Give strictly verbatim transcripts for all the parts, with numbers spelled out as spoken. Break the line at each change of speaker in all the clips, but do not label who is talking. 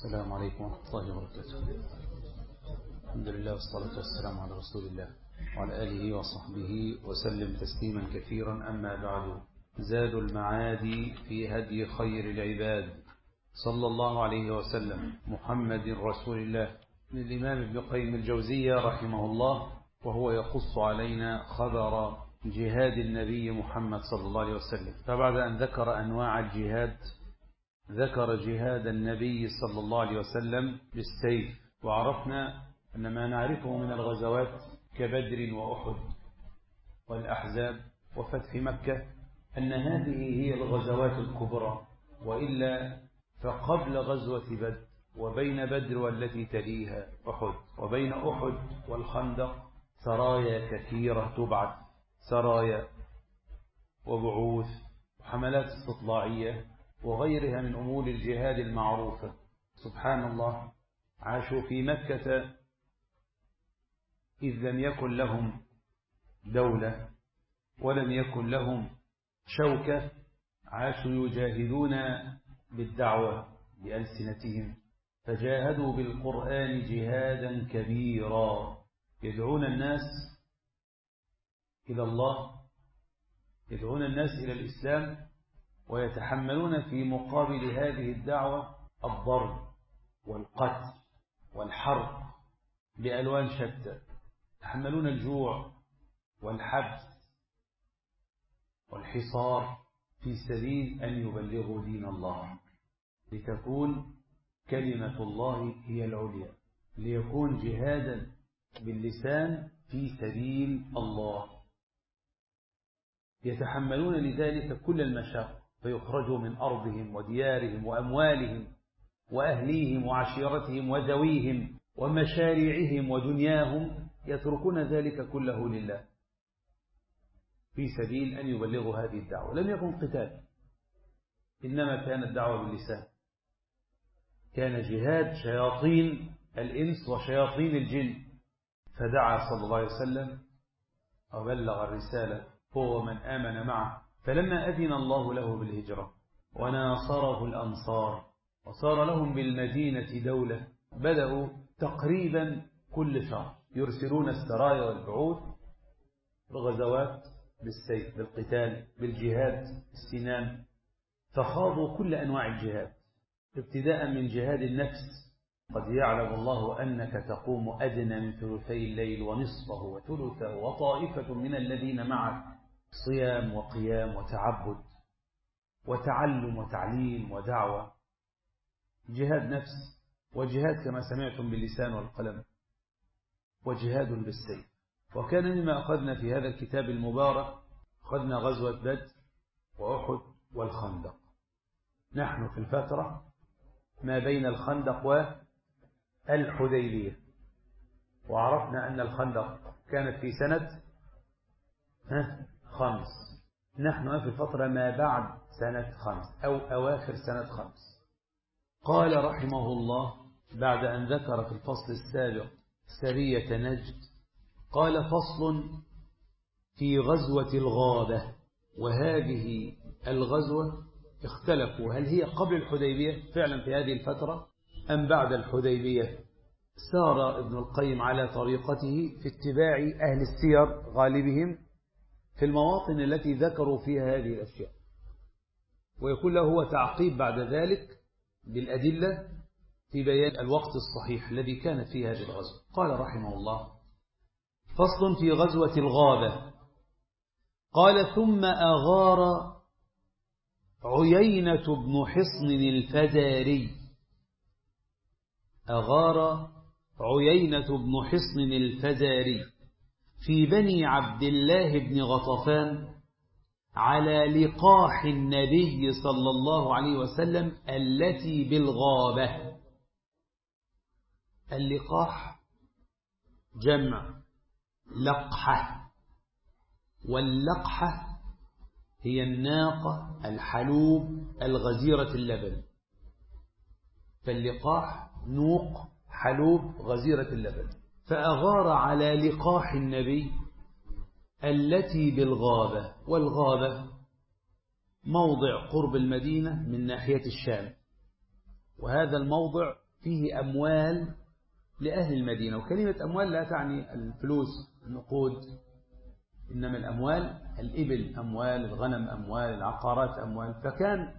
السلام عليكم ورحمة الله وبركاته. الحمد لله والصلاة والسلام على رسول الله وعلى آله وصحبه وسلم تسليما كثيرا. أما بعد، زاد المعاد في هدي خير العباد صلى الله عليه وسلم محمد رسول الله، من الإمام ابن قيم الجوزية رحمه الله، وهو يقص علينا خبر جهاد النبي محمد صلى الله عليه وسلم. فبعد أن ذكر أنواع الجهاد ذكر جهاد النبي صلى الله عليه وسلم بالسيف، وعرفنا أن ما نعرفه من الغزوات كبدر وأحد والأحزاب وفتح مكة أن هذه هي الغزوات الكبرى، وإلا فقبل غزوة بدر وبين بدر والتي تليها أحد وبين أحد والخندق سرايا كثيرة تبعث، سرايا وبعوث وحملات استطلاعية وغيرها من أمور الجهاد المعروفة. سبحان الله، عاشوا في مكة إذ لم يكن لهم دولة ولم يكن لهم شوكة، عاشوا يجاهدون بالدعوة بألسنتهم، فجاهدوا بالقرآن جهادا كبيرا، يدعون الناس إلى الله، يدعون الناس إلى الإسلام، ويتحملون في مقابل هذه الدعوة الضرب والقتل والحرب بألوان شتى، يتحملون الجوع والحبس والحصار في سبيل أن يبلغوا دين الله، لتكون كلمة الله هي العليا، ليكون جهادا باللسان في سبيل الله. يتحملون لذلك كل المشاق، فيخرجوا من أرضهم وديارهم وأموالهم وأهليهم وعشيرتهم وذويهم ومشاريعهم ودنياهم، يتركون ذلك كله لله في سبيل أن يبلغوا هذه الدعوة. لم يكن قتال، إنما كانت دعوة باللسان، كان جهاد شياطين الإنس وشياطين الجن. فدعا صلى الله عليه وسلم وبلغ الرسالة هو من آمن معه، فلما أذن الله له بالهجرة وناصره الأنصار وصار لهم بالمدينة دولة، بدأوا تقريبا كل شهر يرسلون السرايا والبعوث بالغزوات بالسيف، بالقتال، بالجهاد السنان، فخاضوا كل أنواع الجهاد، ابتداء من جهاد النفس. قد يعلم الله أنك تقوم أدنى من ثلثي الليل ونصفه وثلثه وطائفة من الذين معك، صيام وقيام وتعبد وتعلم وتعليم ودعوة، جهاد نفس، وجهاد كما سمعتم باللسان والقلم، وجهاد بالسيف. وكان مما أخذنا في هذا الكتاب المبارك، أخذنا غزوة بدر وأحد والخندق. نحن في الفترة ما بين الخندق والحديبية، وعرفنا أن الخندق كانت في سنة خمس، نحن في الفترة ما بعد سنة خمس أو أواخر سنة خمس. قال رحمه الله بعد أن ذكر في الفصل السابق سرية نجد، قال: فصل في غزوة الغابة. وهذه الغزوة اختلفوا هل هي قبل الحديبية فعلا في هذه الفترة أم بعد الحديبية. سار ابن القيم على طريقته في اتباع أهل السير غالبهم في المواطن التي ذكروا فيها هذه الأشياء، ويكون له هو تعقيب بعد ذلك بالأدلة في بيان الوقت الصحيح الذي كانت فيه هذه الغزوة. قال رحمه الله: فصل في غزوة الغابة. قال: ثم أغار عيينة بن حصن الفزاري أغار عيينة بن حصن الفزاري في بني عبد الله بن غطفان على لقاح النبي صلى الله عليه وسلم التي بالغابة. اللقاح جمع لقحة، واللقحة هي الناقة الحلوب الغزيرة اللبن، فاللقاح نوق حلوب غزيرة اللبن. فأغار على لقاح النبي التي بالغابة، والغابة موضع قرب المدينة من ناحية الشام، وهذا الموضع فيه أموال لأهل المدينة. وكلمة أموال لا تعني الفلوس النقود، إنما الأموال الإبل أموال، الغنم أموال، العقارات أموال. فكان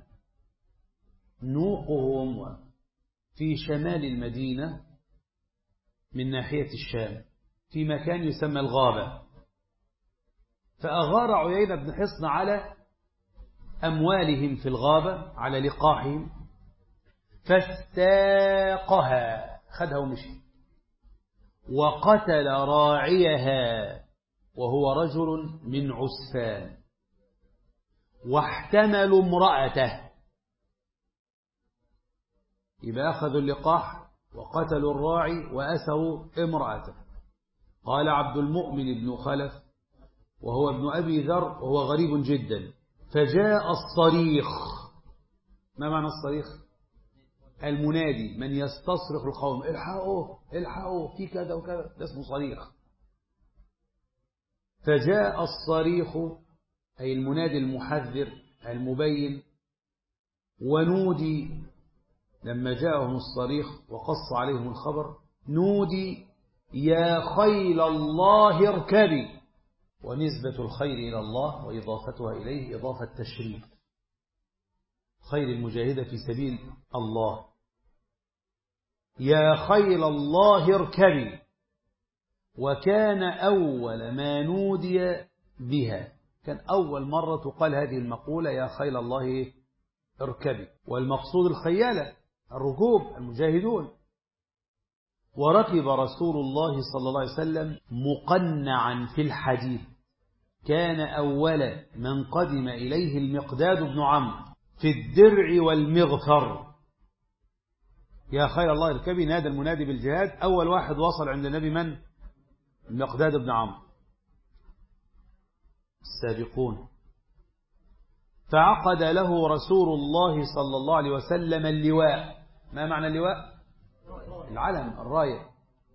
نوقهم في شمال المدينة من ناحية الشام في مكان يسمى الغابة. فأغار عيينة بن حصن على أموالهم في الغابة، على لقاحهم، فاستاقها، خدها ومشي، وقتل راعيها وهو رجل من عسفان، واحتملوا امرأته. يبقى أخذوا اللقاح وقتلوا الراعي وأسروا امرأته. قال عبد المؤمن بن خلف وهو ابن أبي ذر وهو غريب جدا: فجاء الصريخ. ما معنى الصريخ؟ المنادي، من يستصرخ القوم: الحقوا الحقوا في كذا وكذا، ده اسمه صريخ. فجاء الصريخ أي المنادي المحذر المبين. ونودي لما جاءهم الصريخ وقص عليهم الخبر، نودي: يا خيل الله اركبي. ونسبة الخير إلى الله وإضافتها إليه إضافة تشريف، خير المجاهدة في سبيل الله. يا خيل الله اركبي. وكان أول ما نودي بها، كان أول مرة تقال هذه المقولة: يا خيل الله اركبي. والمقصود الخيالة، الركوب، المجاهدون. وركب رسول الله صلى الله عليه وسلم مقنعا في الحديد. كان أول من قدم إليه المقداد بن عمرو في الدرع والمغفر. يا خير الله اركبي، نادى المنادي بالجهاد. أول واحد وصل عند النبي من؟ المقداد بن عمرو. السابقون. فعقد له رسول الله صلى الله عليه وسلم اللواء. ما معنى اللواء؟ العلم، الراية.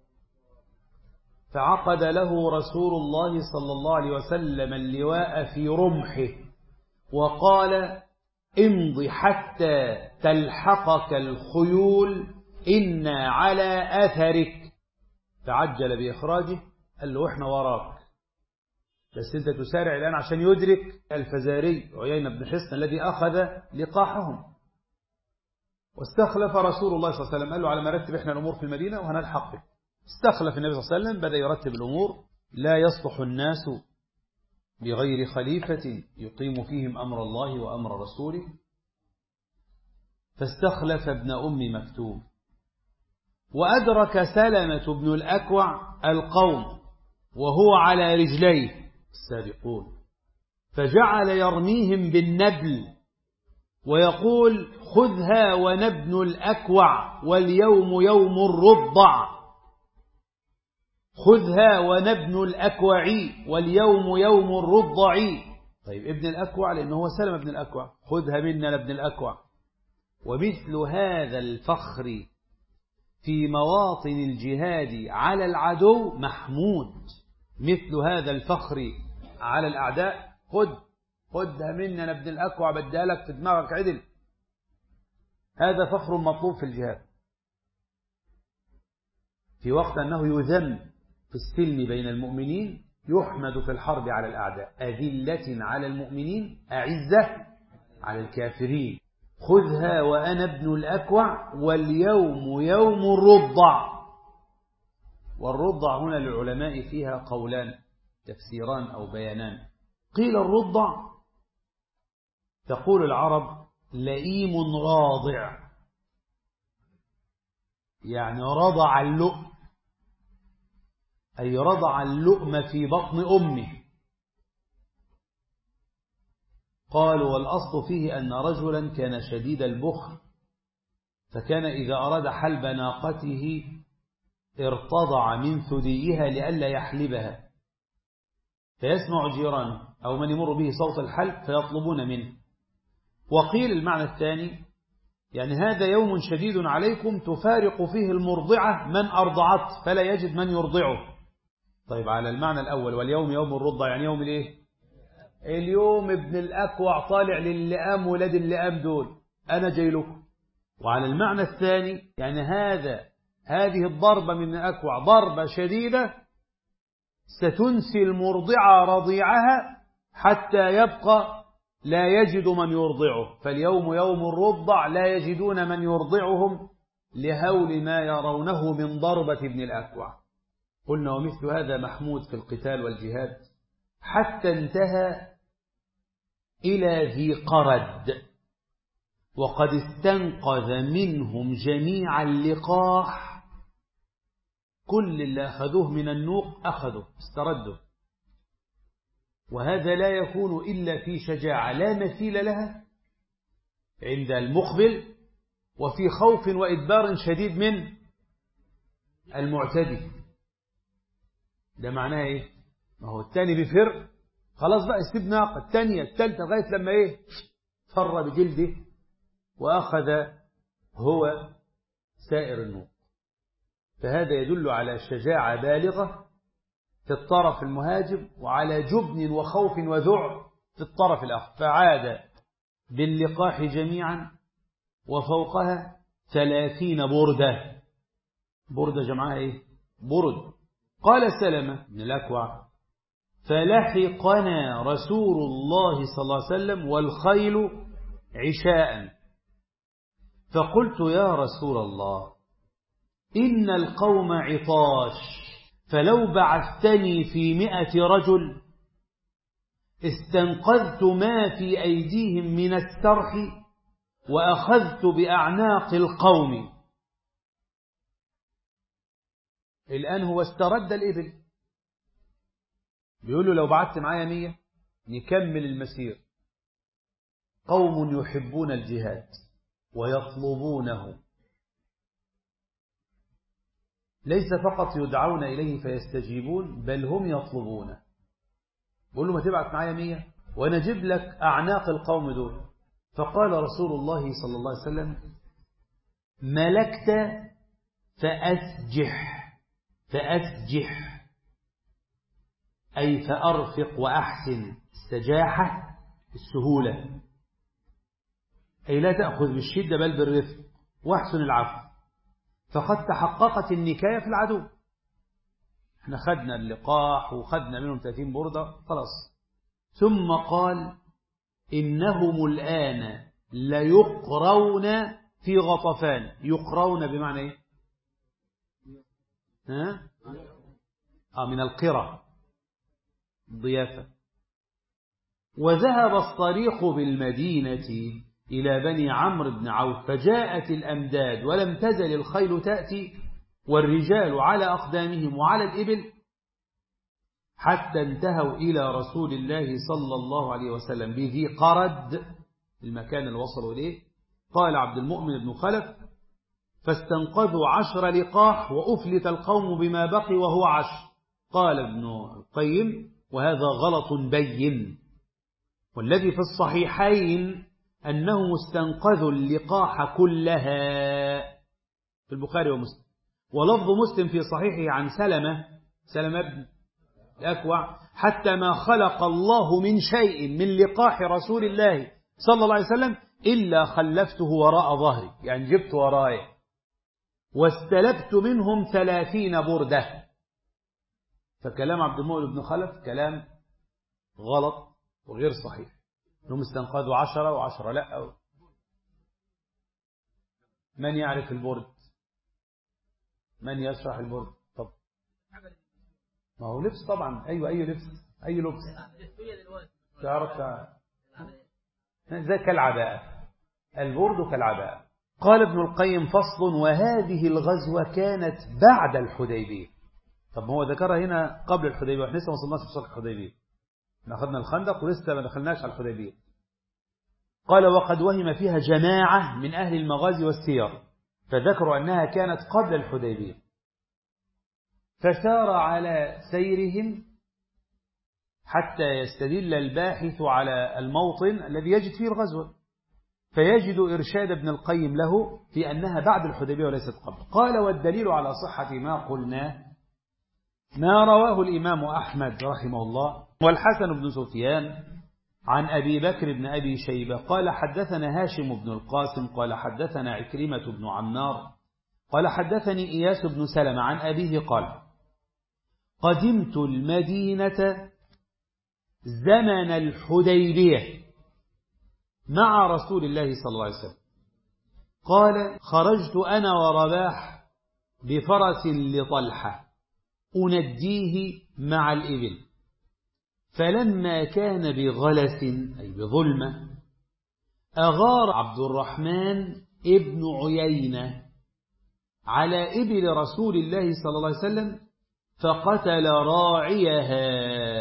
فعقد له رسول الله صلى الله عليه وسلم اللواء في رمحه، وقال: امض حتى تلحقك الخيول، إنا على أثرك. تعجل بإخراجه، قال له: احنا وراك، بس انت تسارع الآن عشان يدرك الفزاري عيينة بن حصن الذي أخذ لقاحهم. واستخلف رسول الله صلى الله عليه وسلم، قال له: على ما رتب احنا الأمور في المدينة وهنلحق بك. استخلف النبي صلى الله عليه وسلم، بدأ يرتب الأمور. لا يصلح الناس بغير خليفة يقيم فيهم أمر الله وأمر رسوله. فاستخلف ابن أم مكتوم. وأدرك سلمة بن الأكوع القوم وهو على رجليه، السابقون، فجعل يرميهم بالنبل ويقول: خذها ونبن الأكوع واليوم يوم الرضع. خذها ونبن الأكوع واليوم يوم الرضع. طيب ابن الأكوع لأنه هو سلمة بن الأكوع، خذها منا ابن الأكوع. ومثل هذا الفخر في مواطن الجهاد على العدو محمود. مثل هذا الفخر على الأعداء: خذ خذها منا ابن الأكوع، بديها لك في دماغك عدل. هذا فخر مطلوب في الجهاد، في وقت أنه يذم في السلم بين المؤمنين، يحمد في الحرب على الأعداء: أذلة على المؤمنين أعزة على الكافرين. خذها وأنا ابن الأكوع واليوم يوم الرضع. والرضع هنا للعلماء فيها قولان، تفسيران أو بيانان. قيل الرضع تقول العرب لئيم راضع، يعني رضع اللؤم، أي رضع اللؤم في بطن أمه. قالوا والأصل فيه أن رجلا كان شديد البخل، فكان إذا أراد حلب ناقته ارتضع من ثديها لئلا يحلبها، فيسمع جيرانه أو من يمر به صوت الحلب فيطلبون منه. وقيل المعنى الثاني يعني هذا يوم شديد عليكم تفارق فيه المرضعة من أرضعت فلا يجد من يرضعه. طيب على المعنى الأول واليوم يوم الرضع يعني يوم الايه؟ اليوم ابن الأكوع طالع للئام ولاد اللئام دول، أنا جاي لكم وعلى المعنى الثاني يعني هذا هذه الضربة من الأكوع ضربة شديدة ستنسي المرضعة رضيعها حتى يبقى لا يجد من يرضعه، فاليوم يوم الرضع لا يجدون من يرضعهم لهول ما يرونه من ضربة ابن الأكوع. قلنا ومثل هذا محمود في القتال والجهاد حتى انتهى إلى ذي قرد، وقد استنقذ منهم جميع اللقاح، كل اللي أخذوه من النوق أخذوا استردوا، وهذا لا يكون إلا في شجاعة لا مثيل لها عند المقبل، وفي خوف وإدبار شديد من المعتدي. ده معناه إيه؟ ما هو الثاني بيفر خلاص بقى يسيب ناقة، الثانية الثالثة لغاية لما إيه فر بجلده وأخذ هو سائر النوق. فهذا يدل على شجاعة بالغة في الطرف المهاجم وعلى جبن وخوف وذعر في الطرف الآخر، فعاد باللقاح جميعا وفوقها ثلاثين بردة. بردة جمعها إيه؟ برد. قال سلمة بن الأكوع فلحقنا رسول الله صلى الله عليه وسلم والخيل عشاء، فقلت يا رسول الله إن القوم عطاش، فلو بعثتني في مئة رجل استنقذت ما في أيديهم من السرح وأخذت بأعناق القوم. الآن هو استرد الإبل، بيقول له لو بعثت معايا مية نكمل المسير، قوم يحبون الجهاد ويطلبونه، ليس فقط يدعون إليه فيستجيبون بل هم يطلبونه. بيقول له ما تبعث معايا مية وأنا أجيب لك أعناق القوم دول. فقال رسول الله صلى الله عليه وسلم ملكت فأسجح، فأسجح أي فأرفق وأحسن، السجاحة السهولة، أي لا تأخذ بالشدة بل بالرفق واحسن العفو، فقد تحققت النكاية في العدو. احنا خدنا اللقاح وخدنا منهم ثلاثين بردة خلاص. ثم قال إنهم الآن ليقرون في غطفان. يقرون بمعنى إيه؟ ها؟ آه من القرى ضيافة. وذهب الصريخ بالمدينة إلى بني عمرو بن عوف، فجاءت الأمداد ولم تزل الخيل تأتي والرجال على أقدامهم وعلى الإبل، حتى انتهوا إلى رسول الله صلى الله عليه وسلم بذي قرد، المكان اللي وصلوا إليه. قال عبد المؤمن بن خلف فاستنقذوا عشر لقاح وأفلت القوم بما بقي وهو عشر. قال ابن القيم وهذا غلط بين، والذي في الصحيحين أنهم استنقذوا اللقاح كلها في البخاري ومسلم. ولفظ مسلم في صحيحه عن سلمة سلمة بن الأكوع حتى ما خلق الله من شيء من لقاح رسول الله صلى الله عليه وسلم إلا خلفته وراء ظهري، يعني جبت وراي واستلبت منهم ثلاثين بردة. فكلام عبد المؤمن بن خلف كلام غلط وغير صحيح، انهم استنقذوا عشرة وعشرة لا. أو من يعرف البرد؟ من يشرح البرد؟ طب ما هو لبس طبعا. أيوة أي لبس، أي لبس تعرف ذا كالعباءة، البرد كالعباءة. قال ابن القيم فصل وهذه الغزوة كانت بعد الحديبية. طب ما هو ذكرها هنا قبل الحديبية واحنا لسه ما وصلناش في صلح الحديبية، احنا اخذنا الخندق ولسه ما دخلناش على الحديبية. قال وقد وهم فيها جماعة من أهل المغازي والسير فذكروا أنها كانت قبل الحديبية، فسار على سيرهم حتى يستدل الباحث على الموطن الذي يجد فيه الغزوة، فيجد إرشاد ابن القيم له في أنها بعد الحديبية وليست قبل. قال والدليل على صحة ما قلنا ما رواه الإمام أحمد رحمه الله والحسن بن سفيان عن أبي بكر بن أبي شيبة قال حدثنا هاشم بن القاسم قال حدثنا عكرمة بن عمار قال حدثني إياس بن سلمة عن أبيه قال قدمت المدينة زمن الحديبية مع رسول الله صلى الله عليه وسلم. قال خرجت أنا ورباح بفرس لطلحة أنديه مع الإبل، فلما كان بغلس أي بظلمة أغار عبد الرحمن ابن عيينة على إبل رسول الله صلى الله عليه وسلم فقتل راعيها.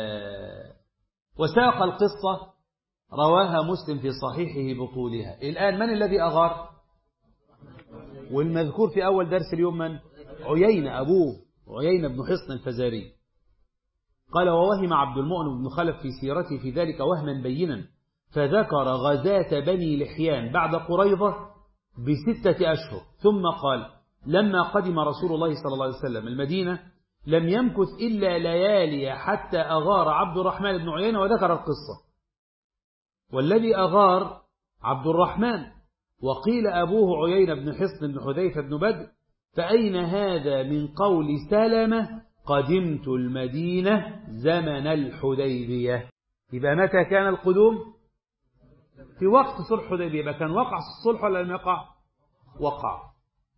وساق القصة رواها مسلم في صحيحه بطولها. الآن من الذي أغار؟ والمذكور في أول درس اليوم من؟ عيينة أبوه، عيينة بن حصن الفزاري. قال ووهم عبد المؤمن بن خلف في سيرته في ذلك وهما بينا، فذكر غزاة بني لحيان بعد قريظة بستة أشهر، ثم قال لما قدم رسول الله صلى الله عليه وسلم المدينة لم يمكث إلا ليالي حتى أغار عبد الرحمن بن عيينة، وذكر القصة. والذي أغار عبد الرحمن، وقيل أبوه عيينة بن حصن بن حذيفة بن بدر، فأين هذا من قول سلمة قدمت المدينة زمن الحديبية؟ يبقى متى كان القدوم؟ في وقت صلح الحديبية. يبقى كان وقع الصلح ولا لم يقع؟ وقع.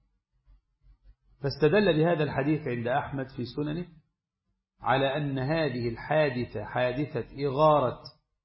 فاستدل بهذا الحديث عند أحمد في سننه على أن هذه الحادثة حادثة إغارة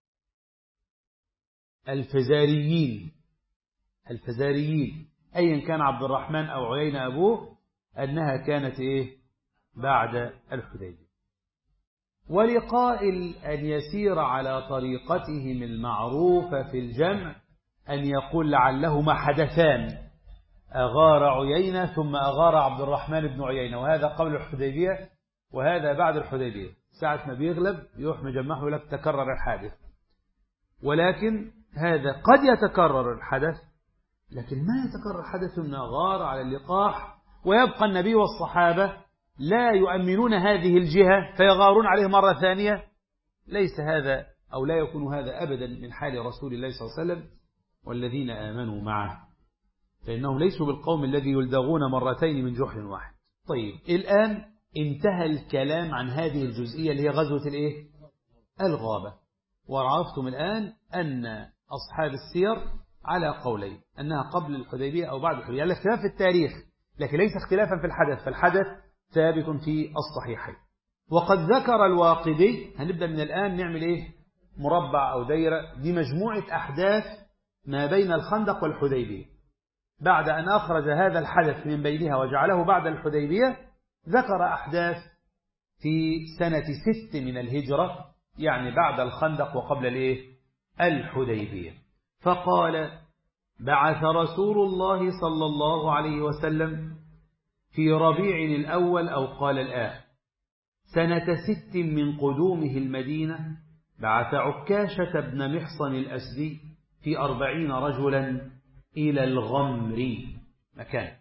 الفزاريين الفزاريين أيا كان عبد الرحمن أو عيينة أبوه، أنها كانت إيه؟ بعد الحديبية. ولقائل أن يسير على طريقتهم المعروفة في الجمع أن يقول لعلهما حدثان، أغار عيينة ثم أغار عبد الرحمن بن عيينة، وهذا قبل الحديبية وهذا بعد الحديبية. ساعة ما بيغلب يروح مجمعه لك تكرر الحادث. ولكن هذا قد يتكرر الحدث، لكن ما يتكرر حدث من غار على اللقاح ويبقى النبي والصحابة لا يؤمنون هذه الجهة فيغارون عليه مرة ثانية. ليس هذا أو لا يكون هذا أبدا من حال رسول الله صلى الله عليه وسلم والذين آمنوا معه، فإنهم ليسوا بالقوم الذي يلدغون مرتين من جحر واحد. طيب الآن انتهى الكلام عن هذه الجزئية اللي هي غزوة الإيه؟ الغابة. وعرفتم الآن أن أصحاب السير على قولين، أنها قبل الحديبية أو بعد الحديبية، يعني اختلاف في التاريخ لكن ليس اختلافا في الحدث، فالحدث ثابت في الصحيحين. وقد ذكر الواقدي، هنبدأ من الآن نعمل إيه؟ مربع أو دايرة، دي مجموعة أحداث ما بين الخندق والحديبية. بعد أن أخرج هذا الحدث من بينها وجعله بعد الحديبية، ذكر أحداث في سنة ست من الهجرة، يعني بعد الخندق وقبل الإيه؟ الحديبية. فقال بعث رسول الله صلى الله عليه وسلم في ربيع الأول أو قال الآخر سنة ست من قدومه المدينة، بعث عكاشة بن محصن الأسدي في أربعين رجلا إلى الغمر مكان.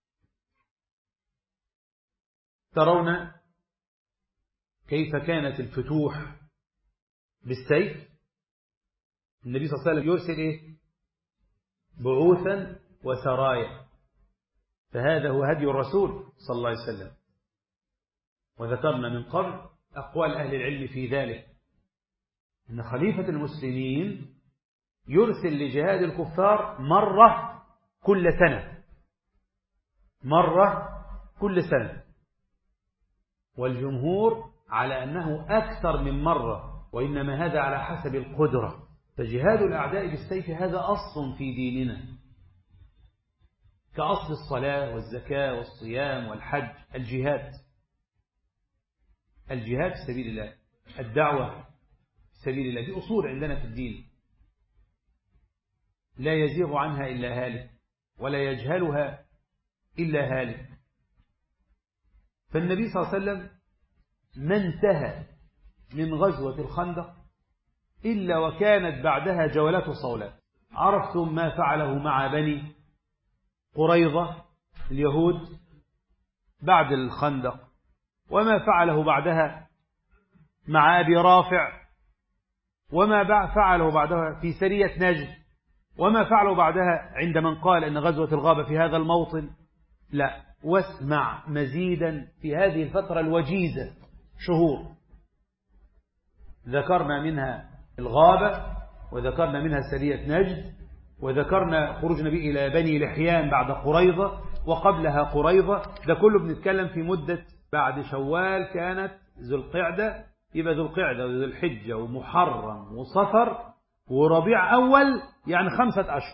ترون كيف كانت الفتوح بالسيف. النبي صلى الله عليه وسلم يرسل إيه؟ بعوثا وسرايا، فهذا هو هدي الرسول صلى الله عليه وسلم. وذكرنا من قبل أقوال أهل العلم في ذلك، أن خليفة المسلمين يرسل لجهاد الكفار مرة كل سنة، مرة كل سنة، والجمهور على أنه أكثر من مرة، وإنما هذا على حسب القدرة. فجهاد الأعداء بالسيف هذا أصل في ديننا كأصل الصلاة والزكاة والصيام والحج. الجهاد الجهاد في سبيل الله، الدعوة في سبيل الله، دي أصول عندنا في الدين لا يزيغ عنها إلا هالك ولا يجهلها إلا هالك. فالنبي صلى الله عليه وسلم ما انتهى من غزوة الخندق إلا وكانت بعدها جولات صولات. عرفتم ما فعله مع بني قريظة اليهود بعد الخندق، وما فعله بعدها مع أبي رافع وما فعله بعدها في سرية نجد، وما فعله بعدها عند من قال إن غزوة الغابة في هذا الموطن. لا، واسمع مزيدا في هذه الفترة الوجيزة شهور ذكرنا منها الغابة، وذكرنا منها سرية نجد، وذكرنا خروج النبي إلى بني لحيان بعد قريظة، وقبلها قريظة. ده كله بنتكلم في مدة بعد شوال كانت ذو القعدة، يبقى ذو القعدة وذو الحجة ومحرم وصفر وربيع أول، يعني خمسة أشهر.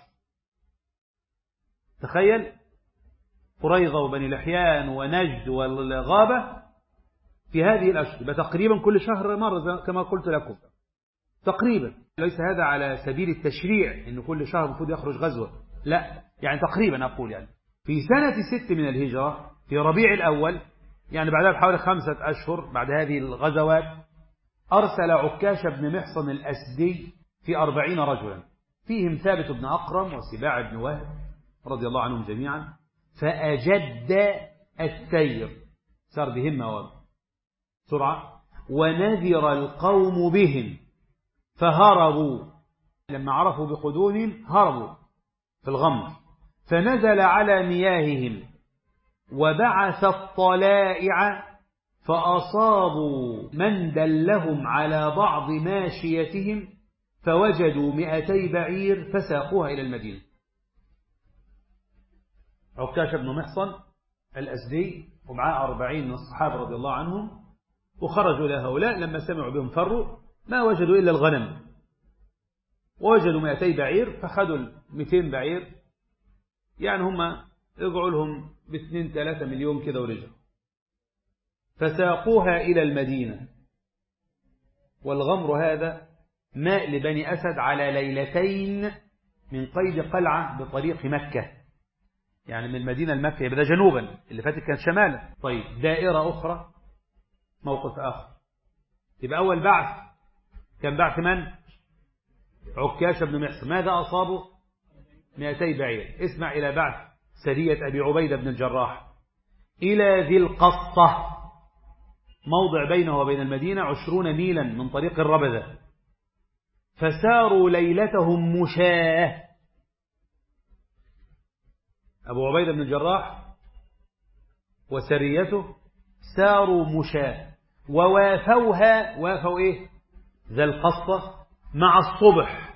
تخيل قريظة وبني لحيان ونجد والغابة في هذه الأشهر، يبقى تقريبا كل شهر مرة كما قلت لكم تقريبا. ليس هذا على سبيل التشريع إن كل شهر المفروض يخرج غزوة، لا، يعني تقريبا أقول يعني في سنة ست من الهجرة في ربيع الأول، يعني بعدها بحوالي خمسة أشهر بعد هذه الغزوات، أرسل عكاش بن محصن الأسدي في أربعين رجلا، فيهم ثابت بن أقرم وسباع بن وهب رضي الله عنهم جميعا، فأجد السير، سار بهمة وسرعة، ونذر القوم بهم فهربوا. لما عرفوا بقدومهم هربوا في الغمر، فنزل على مياههم وبعث الطلائع فأصابوا من دلهم على بعض ماشيتهم، فوجدوا مئتي بعير فساقوها إلى المدينة. عكاش بن محصن الأسدي ومعاه أربعين من الصحابة رضي الله عنهم، وخرجوا إلى هؤلاء. لما سمعوا بهم فروا، ما وجدوا إلا الغنم، ووجدوا مئتي بعير، فخذوا مئتين بعير، يعني هم يقعوا لهم باثنين ثلاثة مليون كذا ورجعوا، فساقوها إلى المدينة. والغمر هذا ماء لبني أسد على ليلتين من قيد قلعة بطريق مكة، يعني من المدينة المكة، يبقى جنوبا، اللي فاتت كانت شمالا. طيب دائرة أخرى، موقف آخر، يبقى أول بعث كان بعث من؟ عكاش بن محصن. ماذا أصابه؟ مئتي بعير. اسمع إلى بعث سرية أبي عبيدة بن الجراح إلى ذي القصة، موضع بينه وبين المدينة عشرون ميلا من طريق الربذة، فساروا ليلتهم مشاة. أبو عبيدة بن الجراح وسريته ساروا مشاة، ووافوها، وافوا إيه؟ ذا القصة مع الصبح،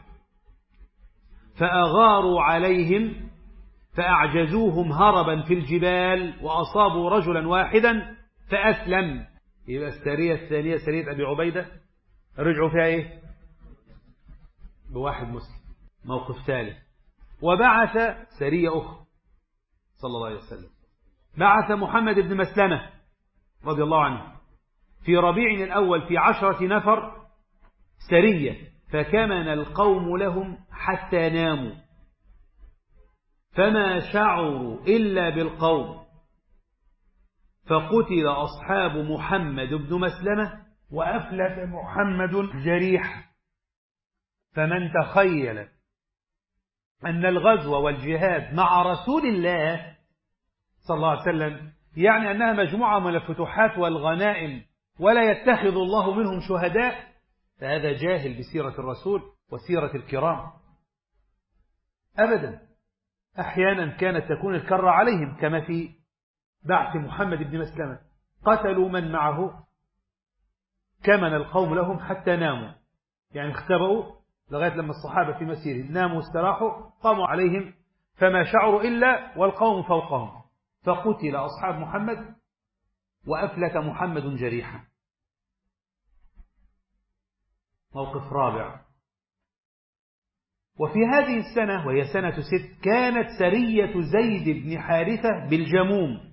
فأغاروا عليهم فأعجزوهم هربا في الجبال، وأصابوا رجلا واحدا فأسلم. يبقى السرية الثانية سرية أبي عبيدة رجعوا فيها إيه؟ بواحد مسلم. موقف ثالث، وبعث سرية أخرى صلى الله عليه وسلم، بعث محمد بن مسلمة رضي الله عنه في ربيع الأول في عشرة نفر سرية، فكمن القوم لهم حتى ناموا، فما شعروا إلا بالقوم، فقتل أصحاب محمد بن مسلمة وأفلت محمد جريح. فمن تخيل أن الغزو والجهاد مع رسول الله صلى الله عليه وسلم يعني أنها مجموعة من الفتوحات والغنائم ولا يتخذ الله منهم شهداء، فهذا جاهل بسيرة الرسول وسيرة الكرام أبدا. أحيانا كانت تكون الكرة عليهم، كما في بعث محمد بن مسلمة، قتلوا من معه، كمن القوم لهم حتى ناموا، يعني اختبأوا لغاية لما الصحابة في مسيرهم ناموا واستراحوا، قاموا عليهم فما شعروا إلا والقوم فوقهم، فقتل أصحاب محمد وأفلت محمد جريحا. موقف رابع، وفي هذه السنة وهي سنة ست كانت سرية زيد بن حارثة بالجموم،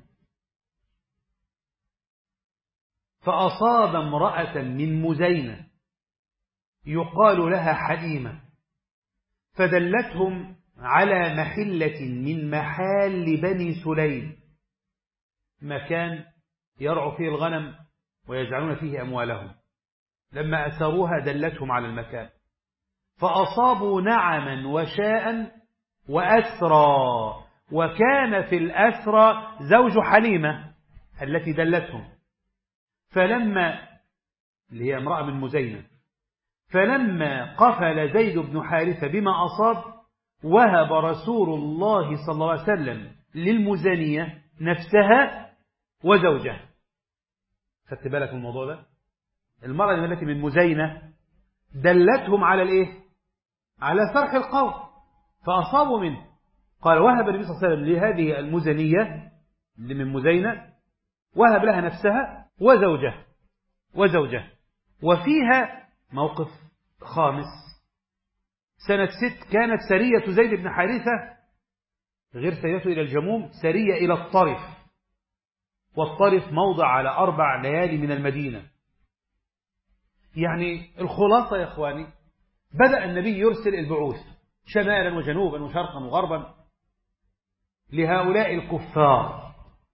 فأصاب امرأة من مزينة يقال لها حليمة، فدلتهم على محلة من محال بني سليم، مكان يرعوا فيه الغنم ويجعلون فيه أموالهم. لما أسروها دلتهم على المكان، فأصابوا نعما وشاء وأسرى، وكان في الأسرى زوج حليمة التي دلتهم، فلما اللي هي امرأة من مزينة، فلما قفل زيد بن حارثة بما أصاب وهب رسول الله صلى الله عليه وسلم للمزنية نفسها وزوجها. خدت بالك من الموضوع ده؟ المرأة التي من مزينة دلتهم على الايه؟ على سرح القول فأصابوا منه. قال وهب النبي صلى الله عليه وسلم لهذه المزنية اللي من مزينة وهب لها نفسها وزوجها وزوجها. وفيها موقف خامس، سنة ست كانت سرية زيد بن حارثة غير سريته إلى الجموم، سرية إلى الطرف، والطرف موضع على أربع ليالي من المدينة. يعني الخلاصة يا إخواني، بدأ النبي يرسل البعوث شمالا وجنوبا وشرقا وغربا لهؤلاء الكفار.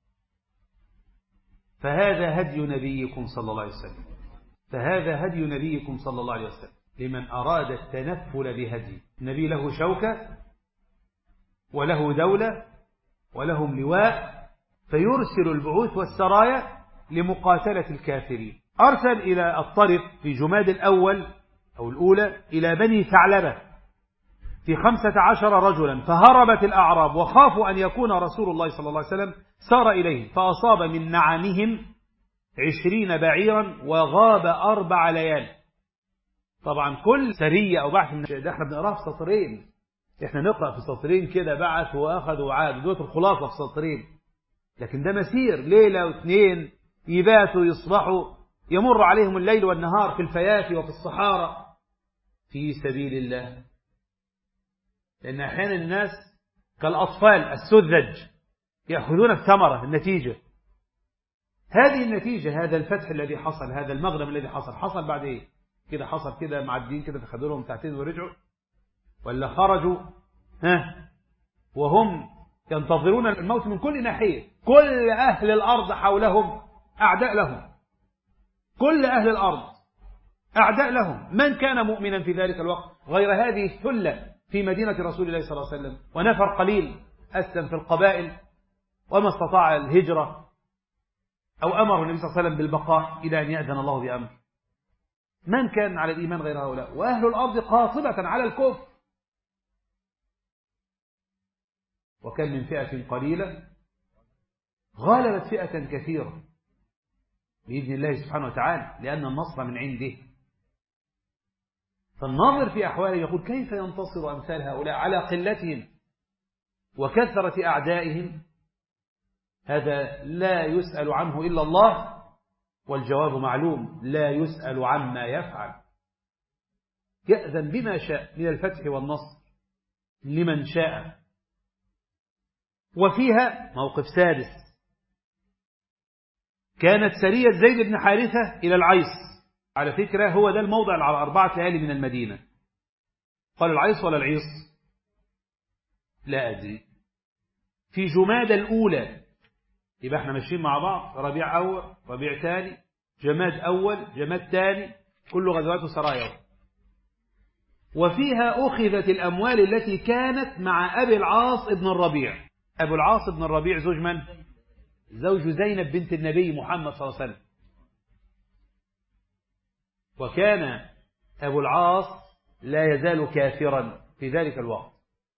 فهذا هدي نبيكم صلى الله عليه وسلم فهذا هدي نبيكم صلى الله عليه وسلم لمن أراد التنفل بهدي. النبي له شوكة وله دولة ولهم لواء، فيرسل البعوث والسرايا لمقاتلة الكافرين. أرسل إلى الطرف في جماد الأول أو الأولى إلى بني ثعلبة في خمسة عشر رجلا، فهربت الأعراب وخافوا أن يكون رسول الله صلى الله عليه وسلم سار إليهم، فأصاب من نعمهم عشرين بعيرا وغاب أربع ليال. طبعا كل سرية أو بعث من ده احنا بنقرأها في سطرين، احنا نقرأ في سطرين كده، بعث وأخذ وعاد، دوت الخلاصة في سطرين. لكن ده مسير ليلة واثنين، يباتوا يصبحوا، يمر عليهم الليل والنهار في الفيافي وفي الصحارى في سبيل الله. لأن أحيانا الناس كالأطفال السذج يأخذون الثمرة النتيجة. هذه النتيجة، هذا الفتح الذي حصل، هذا المغنم الذي حصل، حصل بعد إيه؟ كده حصل كده معدين كده فخدوا لهم ساعتين ورجعوا، ولا خرجوا ها وهم ينتظرون الموت من كل ناحية؟ كل أهل الأرض حولهم أعداء لهم، كل أهل الأرض أعداء لهم. من كان مؤمنا في ذلك الوقت غير هذه الثلة في مدينة رسول الله صلى الله عليه وسلم، ونفر قليل أسلم في القبائل وما استطاع الهجرة، أو أمر النبي صلى الله عليه وسلم بالبقاء إلى أن يأذن الله بأمره. من كان على الإيمان غير هؤلاء؟ وأهل الأرض قاصبة على الكفر. وكان من فئة قليلة غالبت فئة كثيرة بإذن الله سبحانه وتعالى، لأن النصر من عنده. فالناظر في أحواله يقول كيف ينتصر أمثال هؤلاء على قلتهم وكثرة أعدائهم؟ هذا لا يسأل عنه إلا الله، والجواب معلوم، لا يسأل عما يفعل. يأذن بما شاء من الفتح والنصر لمن شاء. وفيها موقف سادس، كانت سرية زيد بن حارثة إلى العيص. على فكرة هو ده الموضع على أربعة ليالي من المدينة. قال العيص ولا العيص؟ لا أدري. في جماد الأولى، يبقى احنا ماشيين مع بعض، ربيع أول ربيع ثاني جماد أول جماد ثاني، كل غزوات سرايا. وفيها أخذت الأموال التي كانت مع أبي العاص ابن الربيع. أبو العاص ابن الربيع زوج من؟ زوج زينب بنت النبي محمد صلى الله عليه وسلم. وكان أبو العاص لا يزال كافرا في ذلك الوقت.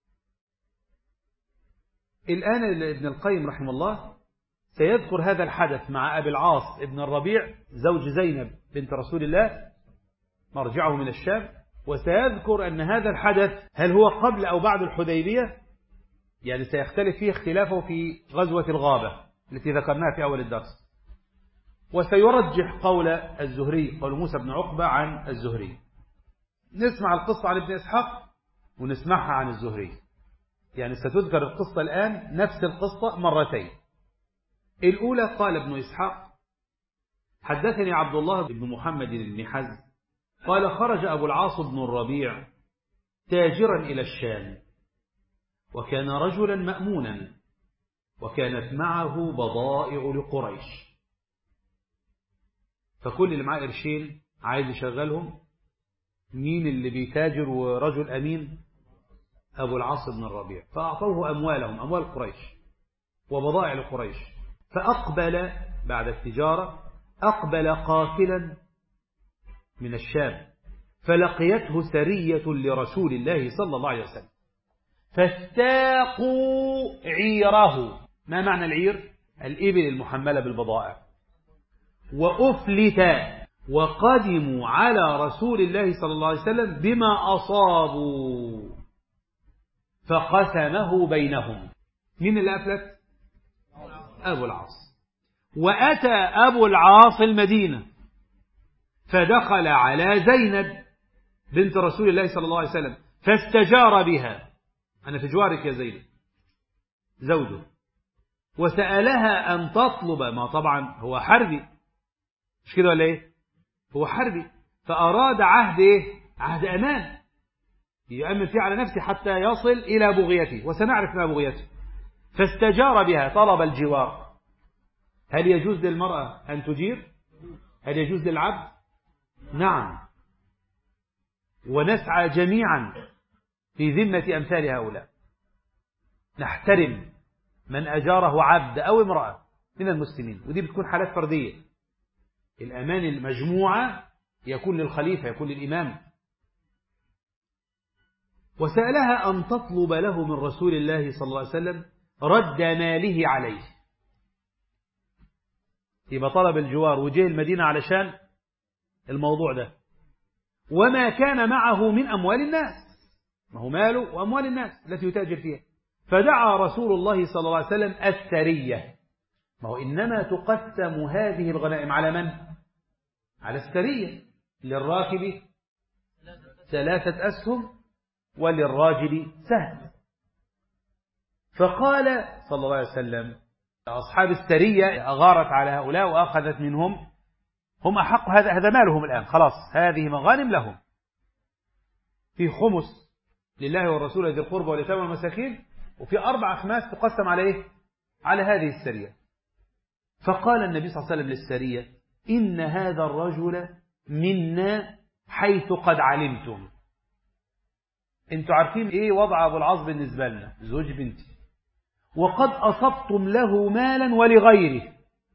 الآن ابن القيم رحمه الله سيذكر هذا الحدث مع أبي العاص ابن الربيع زوج زينب بنت رسول الله مرجعه من الشام، وسيذكر أن هذا الحدث هل هو قبل أو بعد الحديبية، يعني سيختلف فيه اختلافه في غزوة الغابة التي ذكرناها في أول الدرس. وسيرجح قول الزهري، قول موسى بن عقبة عن الزهري. نسمع القصة عن ابن إسحاق ونسمعها عن الزهري، يعني ستذكر القصة الآن نفس القصة مرتين. الأولى قال ابن إسحاق حدثني عبد الله بن محمد بن حزم قال خرج أبو العاص بن الربيع تاجرا إلى الشام، وكان رجلا مأمونا، وكانت معه بضائع لقريش. فكل اللي معاه قرشين عايز يشغلهم، مين اللي بيتاجر ورجل أمين؟ أبو العاص بن الربيع. فأعطوه أموالهم، أموال قريش وبضائع لقريش. فأقبل بعد التجارة، أقبل قافلا من الشام، فلقيته سرية لرسول الله صلى الله عليه وسلم فاستاقوا عيره. ما معنى العير؟ الإبل المحملة بالبضائع. وأفلتا وقدموا على رسول الله صلى الله عليه وسلم بما أصابوا فقسمه بينهم. مين اللي أفلت؟ أبو العاص. وأتى أبو العاص المدينة فدخل على زينب بنت رسول الله صلى الله عليه وسلم فاستجار بها. أنا في جوارك يا زينب زوجه. وسألها أن تطلب، ما طبعا هو حربي مش كده ولا إيه؟ هو حربي، فأراد عهد إيه؟ عهد أمان يأمن فيه على نفسه حتى يصل إلى بغيته، وسنعرف ما بغيته. فاستجار بها، طلب الجوار. هل يجوز للمرأة أن تجير؟ هل يجوز للعبد؟ نعم. ونسعى جميعا في ذمة أمثال هؤلاء، نحترم من أجاره عبد أو امرأة من المسلمين، ودي بتكون حالات فردية. الأمان المجموعة يكون للخليفة، يكون للإمام. وسألها أن تطلب له من رسول الله صلى الله عليه وسلم رد ماله عليه. يبقى طلب الجوار وجه المدينة علشان الموضوع ده، وما كان معه من أموال الناس، ما هو ماله وأموال الناس التي يتاجر فيها. فدعا رسول الله صلى الله عليه وسلم السرية. ما هو إنما تقسم هذه الغنائم على من؟ على السرية. للراكب ثلاثة أسهم وللراجل سهم. فقال صلى الله عليه وسلم أصحاب السرية أغارت على هؤلاء وأخذت منهم، هم أحق، هذا هذا مالهم الآن، خلاص هذه مغانم لهم. في خمس لله والرسول ذي القربى واليتامى والمساكين، وفي أربع أخماس تقسم على إيه؟ على هذه السرية. فقال النبي صلى الله عليه وسلم للسرية إن هذا الرجل منا حيث قد علمتم. انتوا عارفين إيه وضع أبو العاص بالنسبة لنا، زوج بنتي، وقد أصبتم له مالا ولغيره،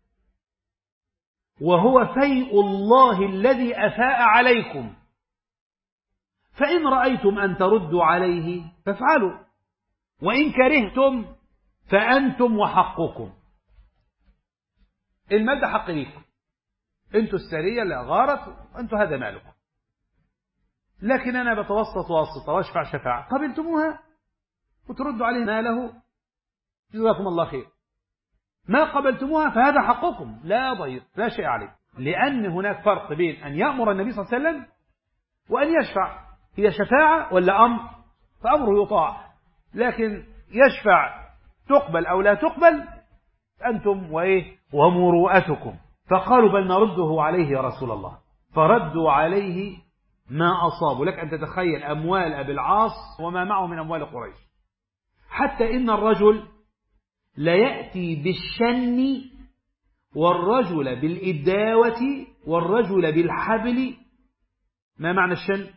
وهو فيء الله الذي أفاء عليكم، فإن رأيتم أن تردوا عليه فافعلوا، وإن كرهتم فأنتم وحقكم. المال ده حق ليكم، انتوا السرية اللي أغارت، انتوا هذا مالكم، لكن أنا بتوسط واسطة واشفع شفاعة، قبلتموها وتردوا عليه ماله جزاكم الله خير، ما قبلتموها فهذا حقكم لا ضير لا شيء عليه. لأن هناك فرق بين أن يأمر النبي صلى الله عليه وسلم وأن يشفع. هي شفاعة ولا أمر؟ فأمره يطاع، لكن يشفع تقبل أو لا تقبل أنتم وإيه ومروءتكم. فقالوا بل نرده عليه يا رسول الله، فردوا عليه ما أصابوا. لك أن تتخيل أموال أبي العاص وما معه من أموال قريش، حتى إن الرجل لا يأتي بالشن والرجل بالإداوة والرجل بالحبل. ما معنى الشن؟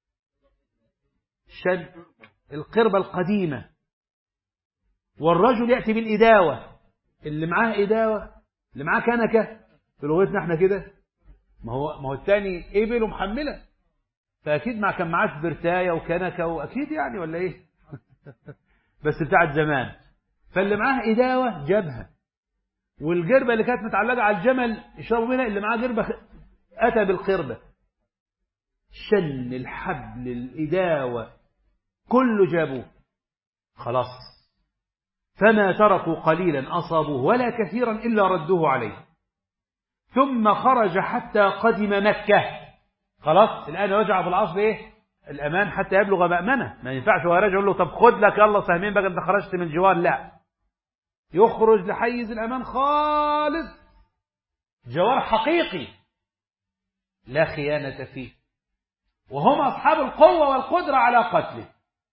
الشن القربة القديمة. والرجل يأتي بالإداوة، اللي معاه إداوة، اللي معاه كنكة في لغتنا احنا كده، ما هو ما هو الثاني إبل ومحملة، فأكيد ما كان معاه برتاية وكنكة وأكيد يعني ولا إيه بس بتاعت زمان. فاللي معاه إداوة جابها، والجربة اللي كانت متعلقة على الجمل يشربوا منها، اللي معاه جربة أتى بالقربة. شن الحبل الإداوة كله جابوه خلاص. فما تركوا قليلا أصابوه ولا كثيرا إلا ردوه عليه. ثم خرج حتى قدم مكة. خلاص الآن رجع أبو العاص بإيه؟ الأمان حتى يبلغ مأمنة. ما ينفعش وهو راجع يقول له طب خد لك يلا سهمين بقى أنت خرجت من الجوار، لا، يخرج لحيز الأمان خالص، جوار حقيقي لا خيانة فيه، وهم أصحاب القوة والقدرة على قتله.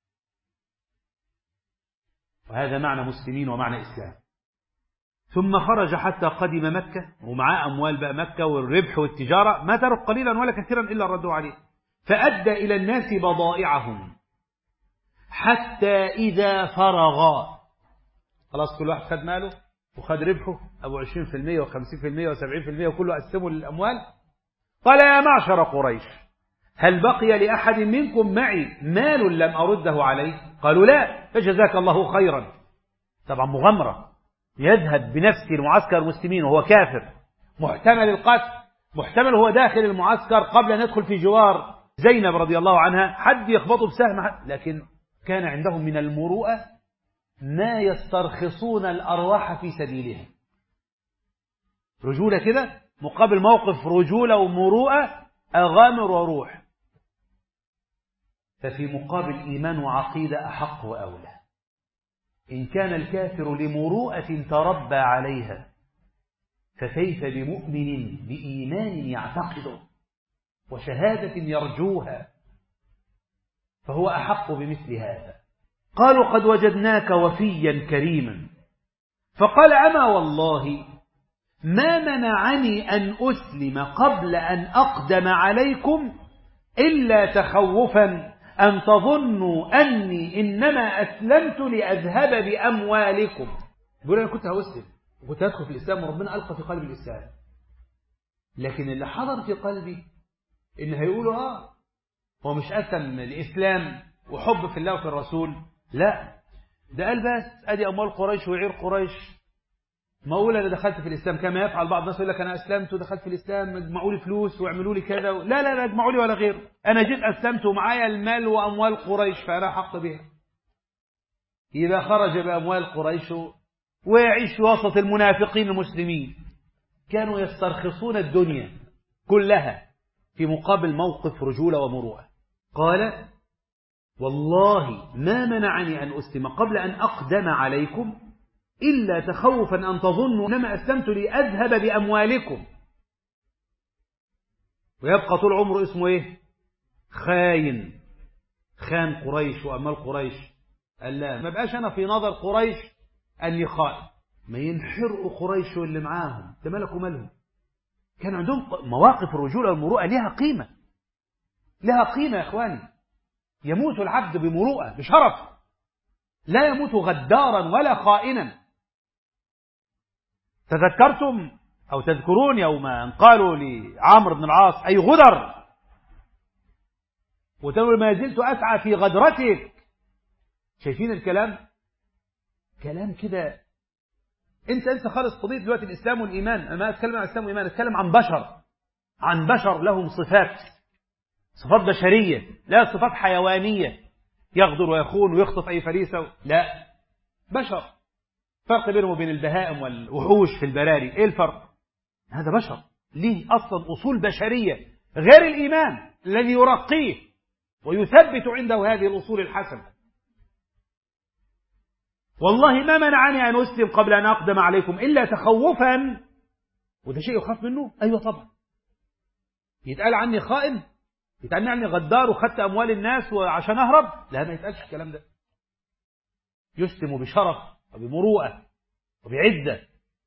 وهذا معنى مسلمين ومعنى إسلام. ثم خرج حتى قدم مكة، ومعاه أموال بقى مكة والربح والتجارة، ما ترك قليلا ولا كثيرا إلا ردوا عليه. فأدى إلى الناس بضائعهم حتى إذا فرغا، خلاص كل واحد خد ماله وخد ربحه، أبو عشرين في المية وخمسين في المية وسبعين في المية وكله قسموا للأموال. قال يا معشر قريش هل بقي لأحد منكم معي مال لم أرده عليه؟ قالوا لا، فجزاك الله خيرا. طبعا مغامرة، يذهب بنفسه لمعسكر المسلمين وهو كافر، محتمل القتل، محتمل هو داخل المعسكر قبل أن يدخل في جوار زينب رضي الله عنها حد يخبطه بسهم، لكن كان عندهم من المروءة ما يسترخصون الأرواح في سبيلها. رجولة كده مقابل موقف رجولة ومروءة، أغامر وروح. ففي مقابل إيمان وعقيدة أحق وأولى. إن كان الكافر لمروءة تربى عليها، فكيف بمؤمن بإيمان يعتقده وشهادة يرجوها؟ فهو أحق بمثل هذا. قالوا قد وجدناك وفيا كريما. فقال أما والله ما منعني أن أسلم قبل أن أقدم عليكم إلا تخوفا أن تظنوا أني إنما أسلمت لأذهب بأموالكم. بيقول أنا كنت هأسلم وكنت هدخل في الإسلام وربنا ألقى في قلبي الإسلام، لكن اللي حضر في قلبي إن هيقولوا آه هو مش أسلم الإسلام وحب في الله وفي الرسول، لا ده قال بس أدي أموال قريش وعير قريش، ما أقول أنا دخلت في الإسلام كما يفعل بعض الناس، يقول لك أنا أسلمت ودخلت في الإسلام اجمعوا لي فلوس واعملوا لي كذا، لا لا لا اجمعوا لي ولا غير، أنا جيت أسلمت ومعايا المال وأموال قريش فأنا حق بها. إذا خرج بأموال قريش ويعيش وسط المنافقين المسلمين، كانوا يسترخصون الدنيا كلها في مقابل موقف رجولة ومروءة. قال والله ما منعني أن أسلم قبل أن أقدم عليكم إلا تخوفا أن تظنوا إنما أسلمت لأذهب بأموالكم. ويبقى طول عمره اسمه إيه؟ خاين، خان قريش وأموال قريش. قال لا، ما بقاش أنا في نظر قريش أني خائن، ما ينحرقوا قريش واللي معاهم، ده مالك ومالهم. كان عندهم مواقف الرجولة والمروءة لها قيمة، لها قيمة يا إخواني. يموت العبد بمروءة بشرف، لا يموت غدارا ولا خائنا. تذكرتم أو تذكرون يوم أن قالوا لعمرو بن العاص أي غدر، وتقول ما زلت أسعى في غدرتك. شايفين الكلام؟ كلام كده انت انت خالص قضية دلوقتي الإسلام والإيمان. أنا ما أتكلم عن الإسلام والإيمان، أتكلم عن بشر، عن بشر لهم صفات، صفات بشرية، لا صفات حيوانية يغدر ويخون ويخطف أي فريسة، لا بشر. فرق بينهم وبين البهائم والوحوش في البراري، إيه الفرق؟ هذا بشر ليه أصلا أصول بشرية غير الإيمان الذي يرقيه ويثبت عنده هذه الأصول الحسنة. والله ما منعني أن أسلم قبل أن أقدم عليكم إلا تخوفا، وده شيء يخاف منه؟ أيوة طبعا. يتقال عني خائن، يتقال عني غدار وخدت أموال الناس وعشان أهرب؟ لا، ما يتقالش الكلام ده. يسلم بشرف وبمروءة وبعزة.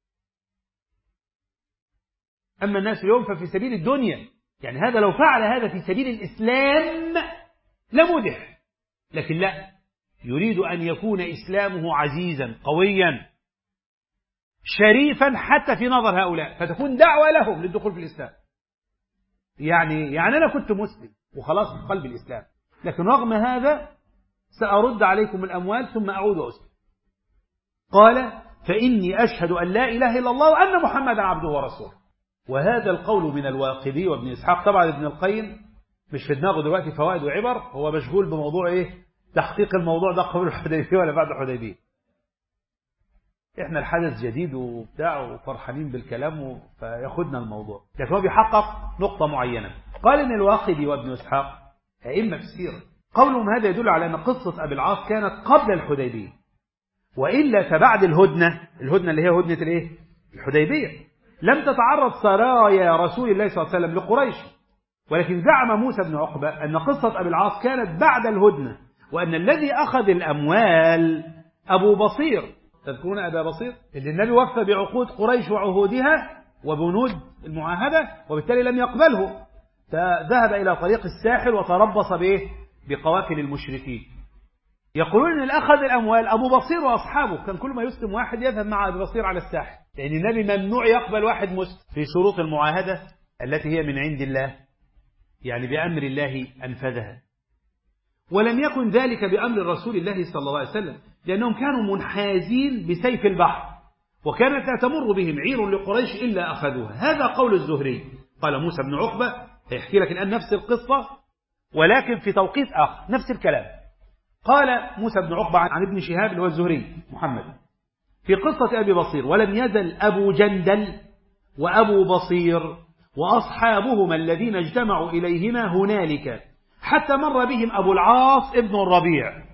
أما الناس اليوم ففي سبيل الدنيا، يعني هذا لو فعل هذا في سبيل الإسلام لمدح، لكن لا، يريد أن يكون إسلامه عزيزا قويا شريفا حتى في نظر هؤلاء، فتكون دعوة لهم للدخول في الإسلام. يعني يعني أنا كنت مسلم وخلاص في قلب الإسلام، لكن رغم هذا سأرد عليكم الأموال ثم أعود وأسلم. قال فإني أشهد أن لا إله إلا الله وأن محمدا عبده ورسوله. وهذا القول من الواقدي وابن إسحاق. طبعا ابن القيم مش في دماغه دلوقتي فوائد وعبر، هو مشغول بموضوع إيه؟ تحقيق الموضوع ده قبل الحديبية ولا بعد الحديبية. إحنا الحدث جديد وبتاع وفرحانين بالكلام فياخدنا الموضوع، لكن هو بيحقق نقطة معينة. قال إن الواقدي وابن إسحاق أئمة في السيرة قولهم هذا يدل على أن قصة أبي العاص كانت قبل الحديبية، وإلا فبعد الهدنة، الهدنة اللي هي هدنة الإيه؟ الحديبية، لم تتعرض سرايا رسول الله صلى الله عليه وسلم لقريش. ولكن زعم موسى بن عقبة أن قصة أبي العاص كانت بعد الهدنة، وأن الذي أخذ الأموال أبو بصير. تذكرون أبا بصير اللي النبي وفى بعقود قريش وعهودها وبنود المعاهدة، وبالتالي لم يقبله، فذهب إلى طريق الساحل وتربص به بقوافل المشركين. يقولون أن الأخذ الأموال أبو بصير وأصحابه، كان كل ما يسلم واحد يذهب مع أبي بصير على الساحل، لأن النبي ممنوع يقبل واحد مسلم في شروط المعاهدة التي هي من عند الله. يعني بأمر الله أنفذها. ولم يكن ذلك بأمر رسول الله صلى الله عليه وسلم، لأنهم كانوا منحازين بسيف البحر، وكانت لا تمر بهم عير لقريش إلا أخذوها. هذا قول الزهري. قال موسى بن عقبة، هيحكي لك الآن نفس القصة ولكن في توقيت آخر، نفس الكلام. قال موسى بن عقبة عن ابن شهاب اللي هو الزهري محمد في قصة أبي بصير: ولم يزل أبو جندل وأبو بصير وأصحابهما الذين اجتمعوا إليهما هنالك حتى مر بهم أبو العاص ابن الربيع،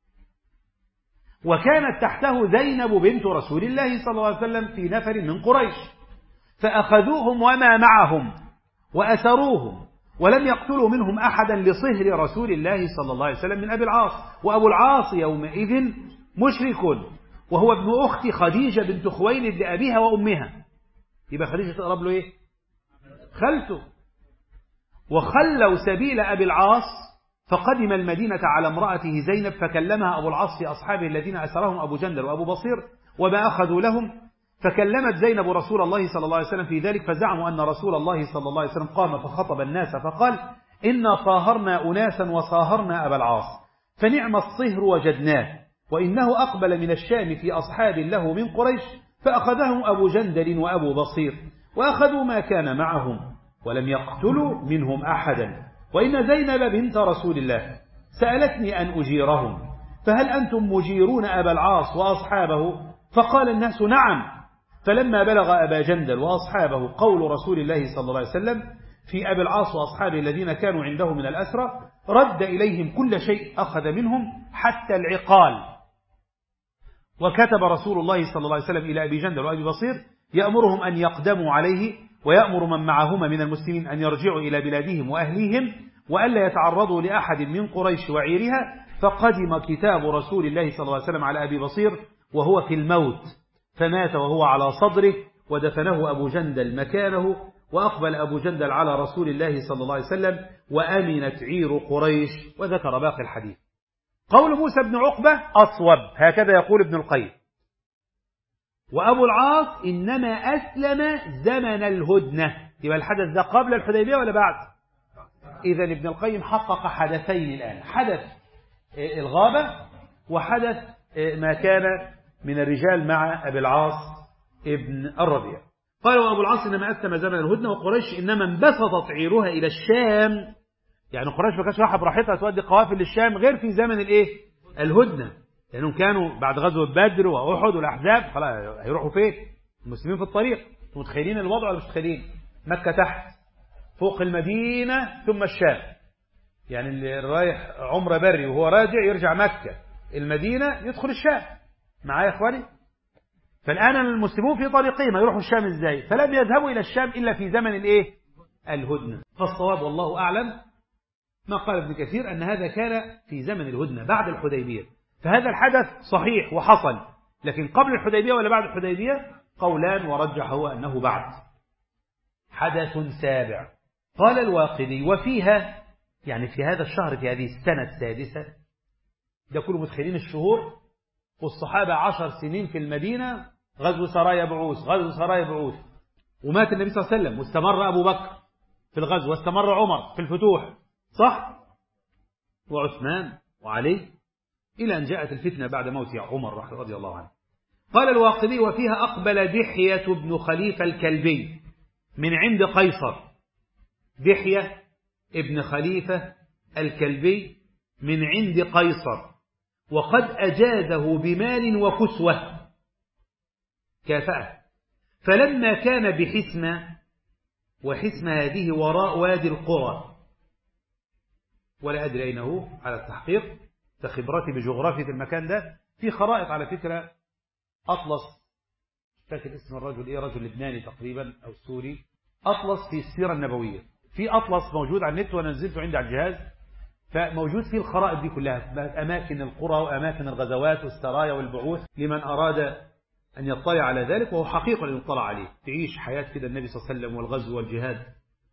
وكانت تحته زينب بنت رسول الله صلى الله عليه وسلم في نفر من قريش، فأخذوهم وما معهم وأسروهم، ولم يقتلوا منهم أحدا لصهر رسول الله صلى الله عليه وسلم من أبي العاص. وأبو العاص يومئذ مشرك، وهو ابن أخت خديجة بنت خويلد لأبيها وأمها. يبقى خديجة تقرب له إيه؟ خلته. وخلوا سبيل أبي العاص، فقدم المدينة على امرأته زينب، فكلمها أبو العاص في أصحابه الذين أسرهم أبو جندل وأبو بصير وما أخذوا لهم، فكلمت زينب رسول الله صلى الله عليه وسلم في ذلك، فزعموا أن رسول الله صلى الله عليه وسلم قام فخطب الناس فقال: إنا صاهرنا أناسا وصاهرنا أبا العاص، فنعم الصهر وجدناه، وإنه أقبل من الشام في أصحاب له من قريش، فأخذهم أبو جندل وأبو بصير وأخذوا ما كان معهم، ولم يقتلوا منهم أحدا. وإن زينب بنت رسول الله سألتني أن أجيرهم، فهل أنتم مجيرون أبا العاص وأصحابه؟ فقال الناس: نعم. فلما بلغ أبا جندل وأصحابه قول رسول الله صلى الله عليه وسلم في أبي العاص وأصحابه الذين كانوا عنده من الأسرى، رد إليهم كل شيء أخذ منهم حتى العقال. وكتب رسول الله صلى الله عليه وسلم إلى أبي جندل وأبي بصير يأمرهم أن يقدموا عليه، ويأمر من معهما من المسلمين أن يرجعوا إلى بلادهم وأهليهم، وألا يتعرضوا لأحد من قريش وعيرها. فقدم كتاب رسول الله صلى الله عليه وسلم على أبي بصير وهو في الموت، فمات وهو على صدره، ودفنه أبو جندل مكانه. وأقبل أبو جندل على رسول الله صلى الله عليه وسلم، وأمنت عير قريش. وذكر باقي الحديث. قول موسى بن عقبة أصوب، هكذا يقول ابن القيم. وأبو العاص إنما أسلم زمن الهدنة. يبقى الحدث ده قبل الحديبية ولا بعد؟ إذن ابن القيم حقق حدثين الآن: حدث الغابة، وحدث ما كان من الرجال مع أبي العاص ابن الربيع. قال: وأبو العاص إنما أسلم زمن الهدنة، وقريش إنما انبسطت عيرها إلى الشام. يعني قريش ما كانتش رايحة براحتها تودي قوافل للشام غير في زمن الإيه؟ الهدنة، لأنهم كانوا بعد غزوة بدر وأحد والأحزاب خلاص هيروحوا فين؟ المسلمين في الطريق. انتم متخيلين الوضع ولا مش متخيلين؟ مكة تحت، فوق المدينة، ثم الشام. يعني اللي رايح عمرة بري وهو راجع يرجع مكة، المدينة يدخل الشام. معايا يا إخواني؟ فالآن المسلمون في طريقهم يروحوا الشام إزاي؟ فلم يذهبوا إلى الشام إلا في زمن الإيه؟ الهدنة. فالصواب والله أعلم ما قال ابن كثير أن هذا كان في زمن الهدنة بعد الحديبية. فهذا الحدث صحيح وحصل، لكن قبل الحديبية ولا بعد الحديبية؟ قولان، ورجح هو أنه بعد. حدث سابع. قال الواقدي: وفيها، يعني في هذا الشهر، في هذه السنة السادسة، ده كله متخيلين الشهور، والصحابة عشر سنين في المدينة، غزو سرايا بعوث غزو سرايا بعوث ومات النبي صلى الله عليه وسلم، واستمر أبو بكر في الغزو، واستمر عمر في الفتوح، صح؟ وعثمان وعلي، إلى أن جاءت الفتنة بعد موت عمر رضي الله عنه. قال الواقدي: وفيها أقبل دحية بن خليفة الكلبي من عند قيصر. دحية ابن خليفة الكلبي من عند قيصر، وقد أجازه بمال وكسوة كافأة. فلما كان بحسمة، وحسمة هذه وراء وادي القرى، ولا أدري أين هو على التحقيق، تخبرتي بجغرافية المكان ده. في خرائط على فكرة، أطلس، فاكر اسم الرجل إيه، رجل لبناني تقريبا أو سوري، أطلس في السيرة النبوية. في أطلس موجود على النت وأنا نزلته عندي على الجهاز، فموجود فيه الخرائط دي كلها، أماكن القرى وأماكن الغزوات والسرايا والبعوث، لمن أراد أن يطلع على ذلك، وهو حقيقة أن يطلع عليه، تعيش حياة كده النبي صلى الله عليه وسلم والغزو والجهاد.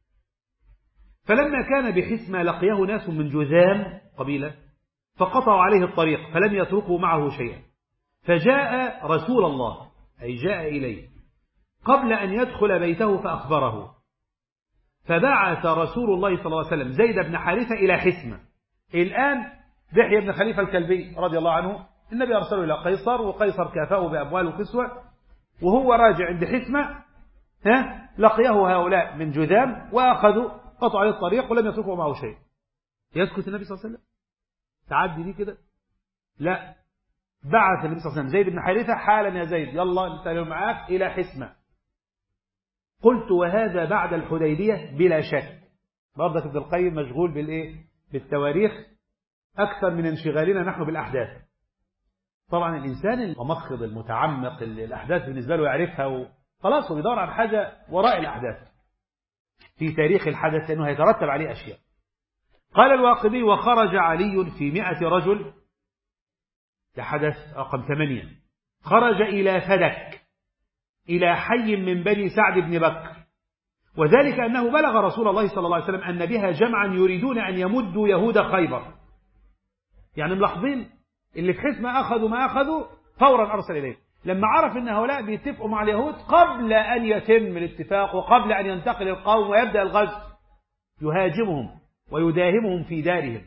فلما كان بحسمة لقيه ناس من جذام قبيلة، فقطعوا عليه الطريق، فلم يتركوا معه شيئا. فجاء رسول الله، أي جاء إليه قبل أن يدخل بيته فأخبره، فبعث رسول الله صلى الله عليه وسلم زيد بن حارثة إلى حسمة. الآن دحية بن خليفة الكلبي رضي الله عنه النبي أرسله إلى قيصر، وقيصر كافأه بأموال وكسوة، وهو راجع عند حسمة ها لقيه هؤلاء من جذام وأخذوا قطعوا عليه الطريق ولم يتركوا معه شيء. يسكت النبي صلى الله عليه وسلم؟ تعدي دي كده؟ لا، بعث النبي صلى الله عليه وسلم زيد بن حارثة حالا يا زيد يلا انت معاك إلى حسمة. قلت وهذا بعد الحديبية بلا شك. برضك ابن القيم مشغول بالإيه؟ بالتواريخ أكثر من انشغالنا نحن بالأحداث. طبعا الإنسان الممخض المتعمق اللي الأحداث بالنسبة له يعرفها وخلاص هو بيدور عن حاجة وراء الأحداث في تاريخ الحدث لأنه هيترتب عليه أشياء. قال الواقدي وخرج علي في مئة رجل، لحدث رقم ثمانية، خرج إلى فدك إلى حي من بني سعد بن بكر، وذلك أنه بلغ رسول الله صلى الله عليه وسلم أن بها جمعا يريدون أن يمدوا يهود خيبر. يعني ملاحظين اللي في حسمة أخذوا ما أخذوا فورا أرسل إليه، لما عرف أن هؤلاء بيتفقوا مع اليهود قبل أن يتم الاتفاق وقبل أن ينتقل القوم ويبدأ الغزو يهاجمهم ويداهمهم في دارهم.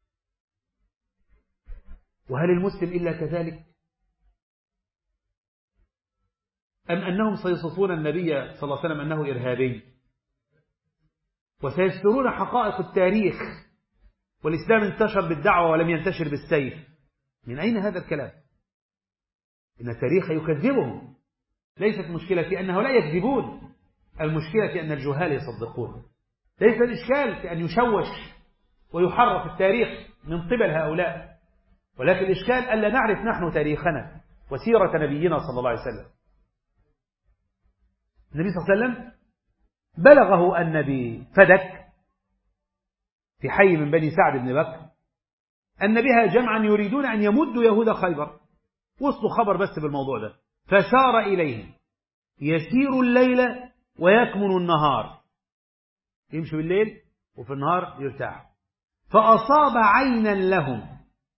وهل المسلم إلا كذلك؟ أم أنهم سيصفون النبي صلى الله عليه وسلم أنه إرهابي وسيسترون حقائق التاريخ والإسلام انتشر بالدعوة ولم ينتشر بالسيف؟ من أين هذا الكلام؟ إن التاريخ يكذبهم. ليست مشكلة في أن هؤلاء يكذبون، المشكلة في أن الجهال يصدقون. ليس الإشكال في أن يشوش ويحرف التاريخ من قبل هؤلاء، ولكن الإشكال ألا نعرف نحن تاريخنا وسيرة نبينا صلى الله عليه وسلم. النبي صلى الله عليه وسلم بلغه أن بفدك في حي من بني سعد بن بكر أن بها جمعا يريدون أن يمدوا يهود خيبر. وصلوا خبر بس بالموضوع ده، فسار إليهم يسير الليل ويكمن النهار، يمشي بالليل وفي النهار يرتاح. فأصاب عينا لهم.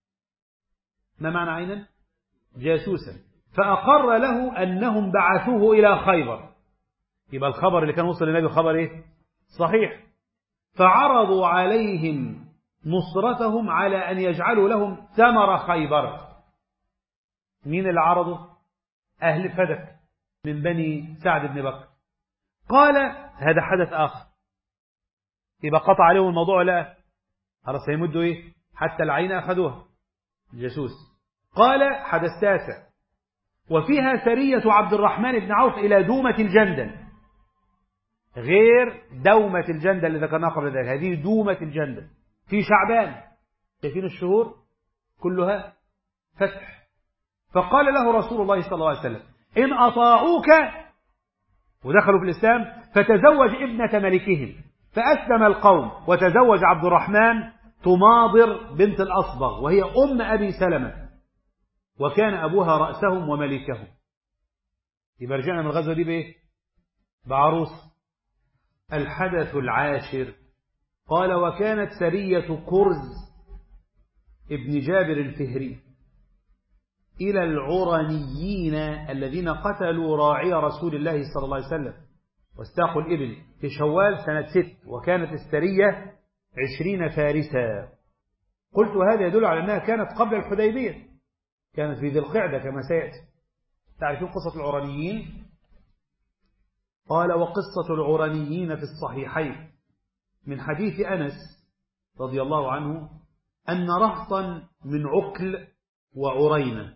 ما معنى عينا؟ جاسوسا. فأقر له أنهم بعثوه إلى خيبر. يبقى الخبر اللي كان وصل للنبي خبر إيه؟ صحيح. فعرضوا عليهم نصرتهم على أن يجعلوا لهم ثمر خيبر. مين اللي عرضوا؟ أهل فدك من بني سعد بن بكر. قال هذا حدث آخر، يبقى قطع عليهم الموضوع. لا خلاص هيمدوا إيه؟ حتى العين أخذوها الجاسوس. قال حدث تاسع، وفيها سرية عبد الرحمن بن عوف إلى دومة الجندل، غير دومة الجندل اللي ذكرناها قبل ذلك. هذه دومة الجندل في شعبان. شايفين الشهور كلها فتح. فقال له رسول الله صلى الله عليه وسلم إن أطاعوك ودخلوا في الإسلام فتزوج ابنة ملكهم. فأسلم القوم وتزوج عبد الرحمن تماضر بنت الأصبغ وهي أم أبي سلمة، وكان أبوها رأسهم وملكهم. يبقى رجعنا من الغزوة دي بإيه؟ بعروس. الحدث العاشر، قال وكانت سرية كرز ابن جابر الفهري إلى العرنيين الذين قتلوا راعي رسول الله صلى الله عليه وسلم واستاقوا الإبل في شوال سنة ست، وكانت السرية عشرين فارسا. قلت وهذا يدل على أنها كانت قبل الحديبية، كانت في ذي القعدة كما سيأتي. تعرفون قصة العرنيين؟ قال وقصة العرنيين في الصحيحين من حديث أنس رضي الله عنه أن رهطا من عكل وعرينة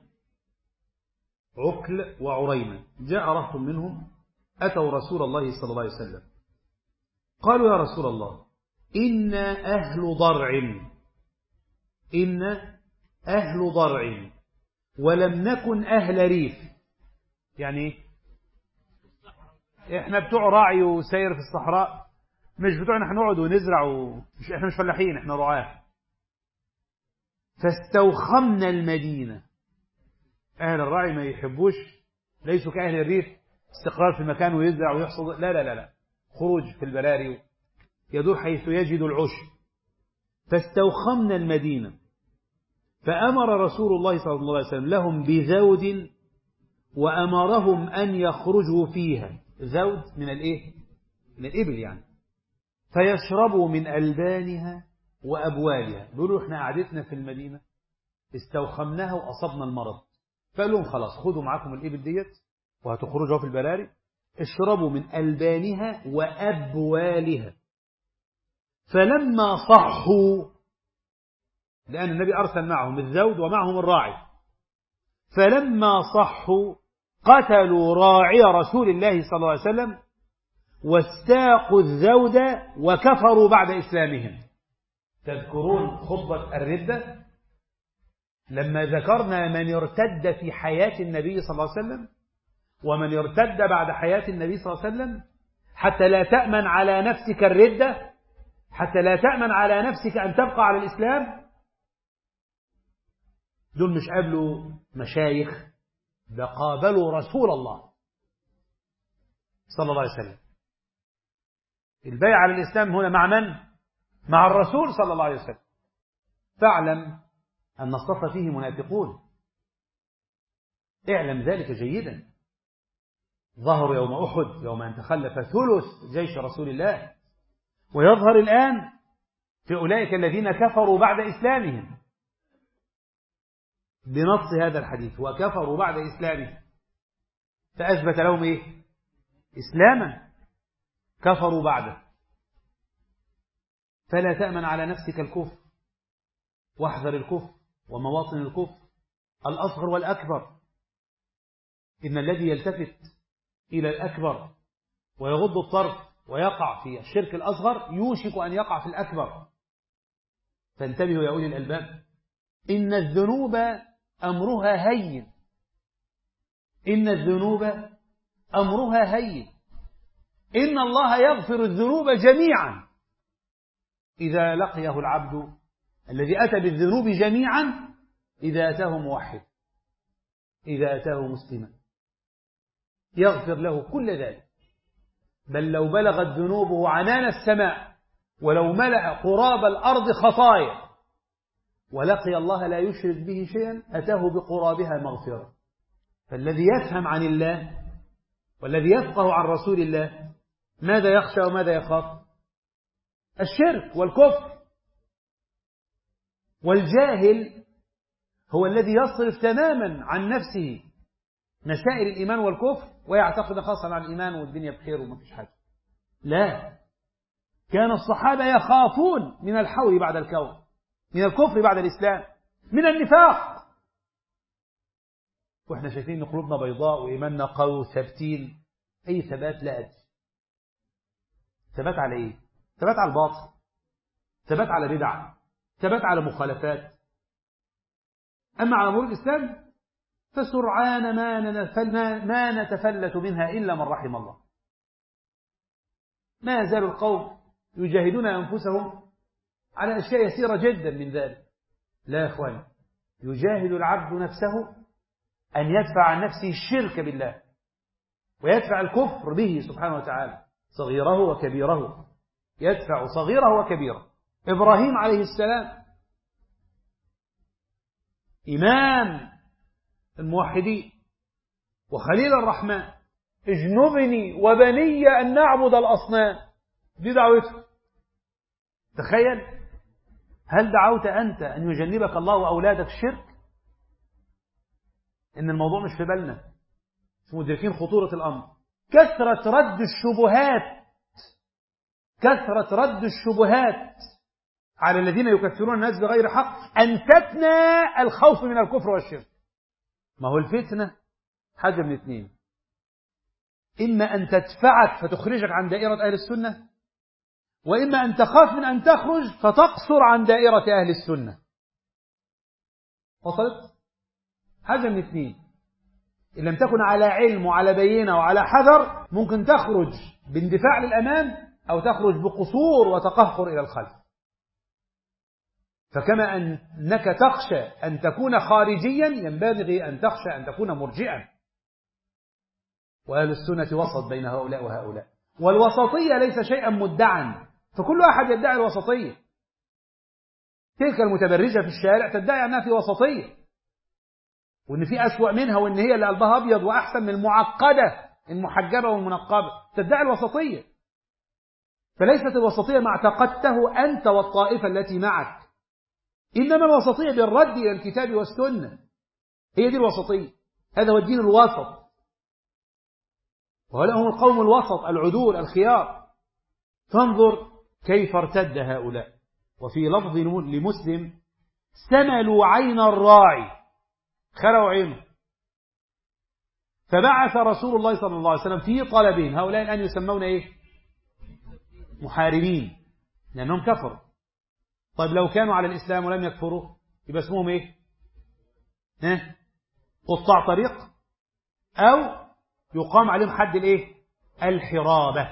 عكل وعرينة جاء رهط منهم أتوا رسول الله صلى الله عليه وسلم قالوا يا رسول الله إنا أهل ضرع إن أهل ضرع ولم نكن أهل ريف. يعني إحنا بتوع راعي وسير في الصحراء، مش بتوعنا احنا نقعد ونزرع ومش احنا مش فلاحين، احنا رعاة. فاستوخمنا المدينة. أهل الراعي ما يحبوش، ليسوا كأهل الريف استقرار في مكان ويزرع ويحصد، لا لا لا لا، خروج في البراري يدور حيث يجد العشب. فاستوخمنا المدينة فأمر رسول الله صلى الله عليه وسلم لهم بذود وأمرهم أن يخرجوا فيها. ذود من الإيه؟ من الإبل يعني. فيشربوا من ألبانها وأبوالها. بيقولوا إحنا قعدتنا في المدينة استوخمناها وأصبنا المرض، فقال لهم خلاص خدوا معاكم الإبل ديت وهتخرجوا في البراري، اشربوا من ألبانها وأبوالها. فلما صحوا، لأن النبي أرسل معهم الذود ومعهم الراعي، فلما صحوا قتلوا راعي رسول الله صلى الله عليه وسلم واستاقوا الذود وكفروا بعد إسلامهم. تذكرون خطبة الردة لما ذكرنا من ارتد في حياة النبي صلى الله عليه وسلم ومن ارتد بعد حياة النبي صلى الله عليه وسلم، حتى لا تأمن على نفسك الردة، حتى لا تأمن على نفسك أن تبقى على الإسلام. دول مش قابلوا مشايخ، ده قابلوا رسول الله صلى الله عليه وسلم. البيع على الإسلام هنا مع من؟ مع الرسول صلى الله عليه وسلم. فاعلم أن الصف فيه منافقون، اعلم ذلك جيدا. ظهر يوم أحد يوم أن تخلف ثلث جيش رسول الله، ويظهر الآن في أولئك الذين كفروا بعد إسلامهم بنص هذا الحديث، وكفروا بعد إسلامهم، فأثبت لهم إيه؟ إسلاما، كفروا بعده. فلا تأمن على نفسك الكفر، واحذر الكفر ومواطن الكفر الأصغر والأكبر. إن الذي يلتفت إلى الأكبر ويغض الطرف ويقع في الشرك الأصغر يوشك أن يقع في الأكبر. فانتبهوا يا أولي الألباب، إن الذنوب أمرها هين، إن الذنوب أمرها هين. إن الله يغفر الذنوب جميعا إذا لقيه العبد الذي أتى بالذنوب جميعا، إذا أتاه موحد، إذا أتاه مسلما يغفر له كل ذلك. بل لو بلغت ذنوبه عنان السماء ولو ملأ قراب الأرض خطايا ولقي الله لا يشرك به شيئا أتاه بقرابها مغفرة. فالذي يفهم عن الله والذي يفقه عن رسول الله ماذا يخشى وماذا يخاف؟ الشرك والكفر. والجاهل هو الذي يصرف تماما عن نفسه مسائل الإيمان والكفر ويعتقد خاصة عن الإيمان والدنيا بخير وما فيش حاجة. لا، كان الصحابة يخافون من الحول بعد الكون، من الكفر بعد الإسلام، من النفاق. وإحنا شايفين أن قلوبنا بيضاء وإيماننا قوي وثابتين. أي ثبات؟ لا أدري. ثبات على إيه؟ ثبات على الباطل، ثبات على بدع، ثبات على مخالفات. أما على أمور الإسلام فسرعان ما ما نتفلت منها إلا من رحم الله. ما يزال القوم يجاهدون أنفسهم على أشياء يسيرة جدا من ذلك. لا يا إخواني، يجاهد العبد نفسه أن يدفع عن نفسه الشرك بالله ويدفع الكفر به سبحانه وتعالى، صغيره وكبيره، يدفع صغيره وكبيره. إبراهيم عليه السلام إمام الموحدين وخليل الرحمن، اجنبني وبني أن نعبد الأصنام، دي دعوته. تخيل، هل دعوت أنت أن يجنبك الله وأولادك الشرك؟ إن الموضوع مش في بالنا، مش مدركين خطورة الأمر. كثرة رد الشبهات، كثرة رد الشبهات على الذين يكفرون الناس بغير حق أنستنا الخوف من الكفر والشرك. ما هو الفتنة حاجة من اثنين، إما أن تدفعك فتخرجك عن دائرة أهل السنة، وإما أن تخاف من أن تخرج فتقصر عن دائرة أهل السنة. وصلت؟ حاجة من اثنين، إن لم تكن على علم وعلى بينة وعلى حذر ممكن تخرج باندفاع للأمام أو تخرج بقصور وتقهقر إلى الخلف. فكما أنك تخشى أن تكون خارجيا ينبغي أن تخشى أن تكون مرجئا. وأهل السنة وسط بين هؤلاء وهؤلاء، والوسطية ليس شيئا مدعا، فكل أحد يدعي الوسطية. تلك المتبرجة في الشارع تدعي أنها في وسطية وإن في أسوأ منها وإن هي اللي قلبها أبيض وأحسن من المعقدة المحجبة والمنقبة، تدعي الوسطية. فليست الوسطية ما اعتقدته أنت والطائفة التي معك، إنما الوسطية بالرد إلى الكتاب والسنة، هي دي الوسطية، هذا هو الدين الوسط، وهؤلاء هم القوم الوسط العدول الخيار. فانظر كيف ارتد هؤلاء. وفي لفظ لمسلم: سملوا عين الراعي، خلوا عينه. فبعث رسول الله صلى الله عليه وسلم في طلبهم. هؤلاء الآن يسمون إيه؟ محاربين، لأنهم كفروا. طيب لو كانوا على الإسلام ولم يكفروا يبقى اسمهم إيه؟ ها؟ قطاع طريق، أو يقام عليهم حد الإيه؟ الحرابة.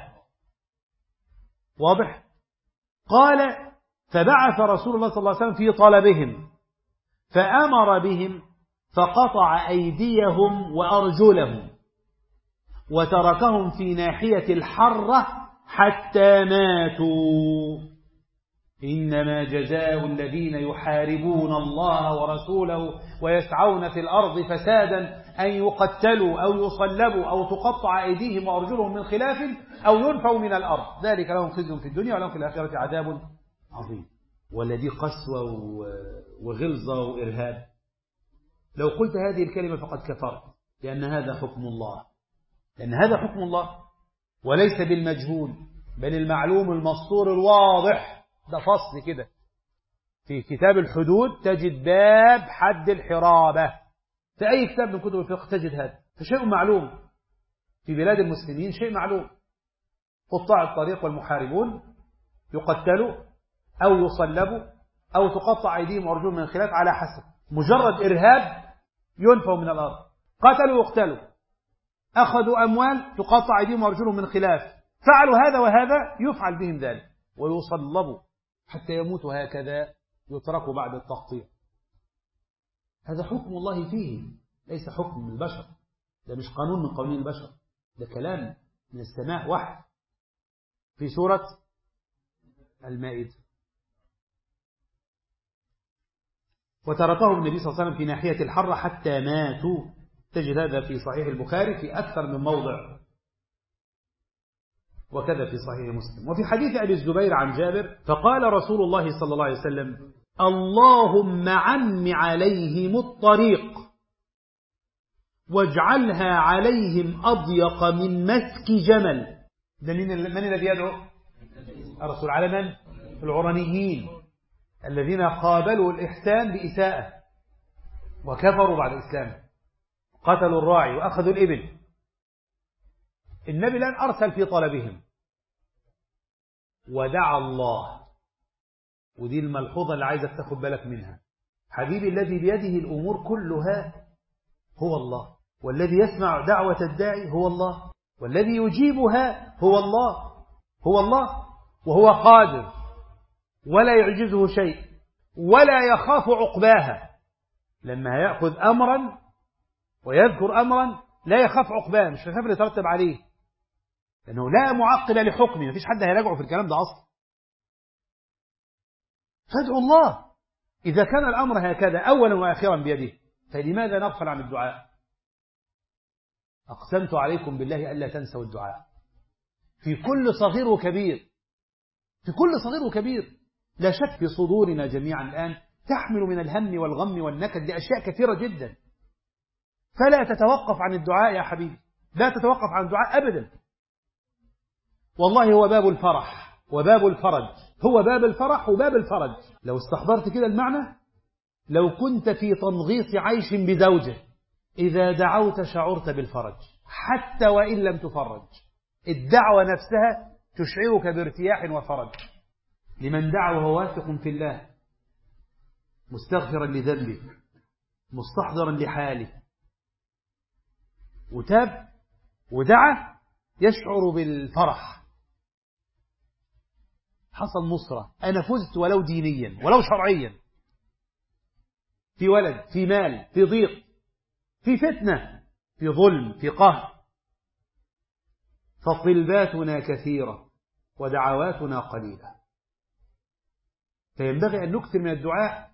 واضح؟ قال: فبعث رسول الله صلى الله عليه وسلم في طلبهم فأمر بهم فقطع أيديهم وأرجلهم وتركهم في ناحية الحرة حتى ماتوا. إنما جزاء الذين يحاربون الله ورسوله ويسعون في الأرض فسادا أن يقتلوا أو يصلبوا أو تقطع أيديهم وأرجلهم من خلاف أو ينفوا من الأرض، ذلك لهم خزي في الدنيا ولهم في الآخرة عذاب عظيم. والذي قسوة وغلظة وإرهاب. لو قلت هذه الكلمة فقد كفرت، لأن هذا حكم الله، لأن هذا حكم الله وليس بالمجهول بل المعلوم المسطور الواضح. ده فصل كده في كتاب الحدود، تجد باب حد الحرابة في أي كتاب من كتب الفقه تجد هذا، فشيء معلوم في بلاد المسلمين، شيء معلوم. قطاع الطريق والمحاربون يقتلوا أو يصلبوا أو تقطع أيديهم وأرجلهم من خلاف على حسب، مجرد إرهاب ينفوا من الأرض، قتلوا ويقتلوا، أخذوا أموال تقطع أيديهم وأرجلهم من خلاف، فعلوا هذا وهذا يفعل بهم ذلك، ويصلبوا حتى يموتوا هكذا، يتركوا بعد التقطيع. هذا حكم الله فيه، ليس حكم من البشر، ده مش قانون من قوانين البشر، ده كلام من السماء، وحي في سورة المائدة. وتركهم النبي صلى الله عليه وسلم في ناحية الحرة حتى ماتوا. تجد هذا في صحيح البخاري في أكثر من موضع، وكذا في صحيح مسلم. وفي حديث أبي الزبير عن جابر: فقال رسول الله صلى الله عليه وسلم: اللهم عم عليهم الطريق واجعلها عليهم أضيق من مسك جمل. ده من الذي يدعو؟ الرسول على من؟ العرنيين الذين قابلوا الإحسان بإساءة وكفروا بعد الإسلام، قتلوا الراعي وأخذوا الإبل. النبي الآن أرسل في طلبهم ودعا الله. ودي الملحوظة اللي عايزك تاخد بالك منها. حبيبي، الذي بيده الأمور كلها هو الله، والذي يسمع دعوة الداعي هو الله، والذي يجيبها هو الله، هو الله، وهو قادر ولا يعجزه شيء ولا يخاف عقباها. لما يأخذ أمرا ويذكر أمرا لا يخاف عقباه، مش يخاف اللي يترتب عليه، لأنه لا معقب لحكمه، مفيش حد هيراجعه في الكلام ده أصلا. فادعوا الله إذا كان الأمر هكذا أولا وآخرا بيده، فلماذا نغفل عن الدعاء؟ أقسمت عليكم بالله ألا تنسوا الدعاء في كل صغير وكبير، في كل صغير وكبير. لا شك في صدورنا جميعا الآن تحمل من الهم والغم والنكد لأشياء كثيرة جدا، فلا تتوقف عن الدعاء يا حبيبي، لا تتوقف عن الدعاء أبدا. والله هو باب الفرح وباب الفرج، هو باب الفرح وباب الفرج. لو استحضرت كده المعنى، لو كنت في تنغيص عيش بزوجة، إذا دعوت شعرت بالفرج حتى وإن لم تفرج. الدعوة نفسها تشعرك بارتياح وفرج. لمن دعا وهو واثق في الله، مستغفرا لذنبه، مستحضرا لحاله، وتاب ودعا، يشعر بالفرح. حصل نصرة، أنا فزت ولو دينيا ولو شرعيا، في ولد، في مال، في ضيق، في فتنة، في ظلم، في قهر. فطلباتنا كثيرة ودعواتنا قليلة، فينبغي أن نكثر من الدعاء.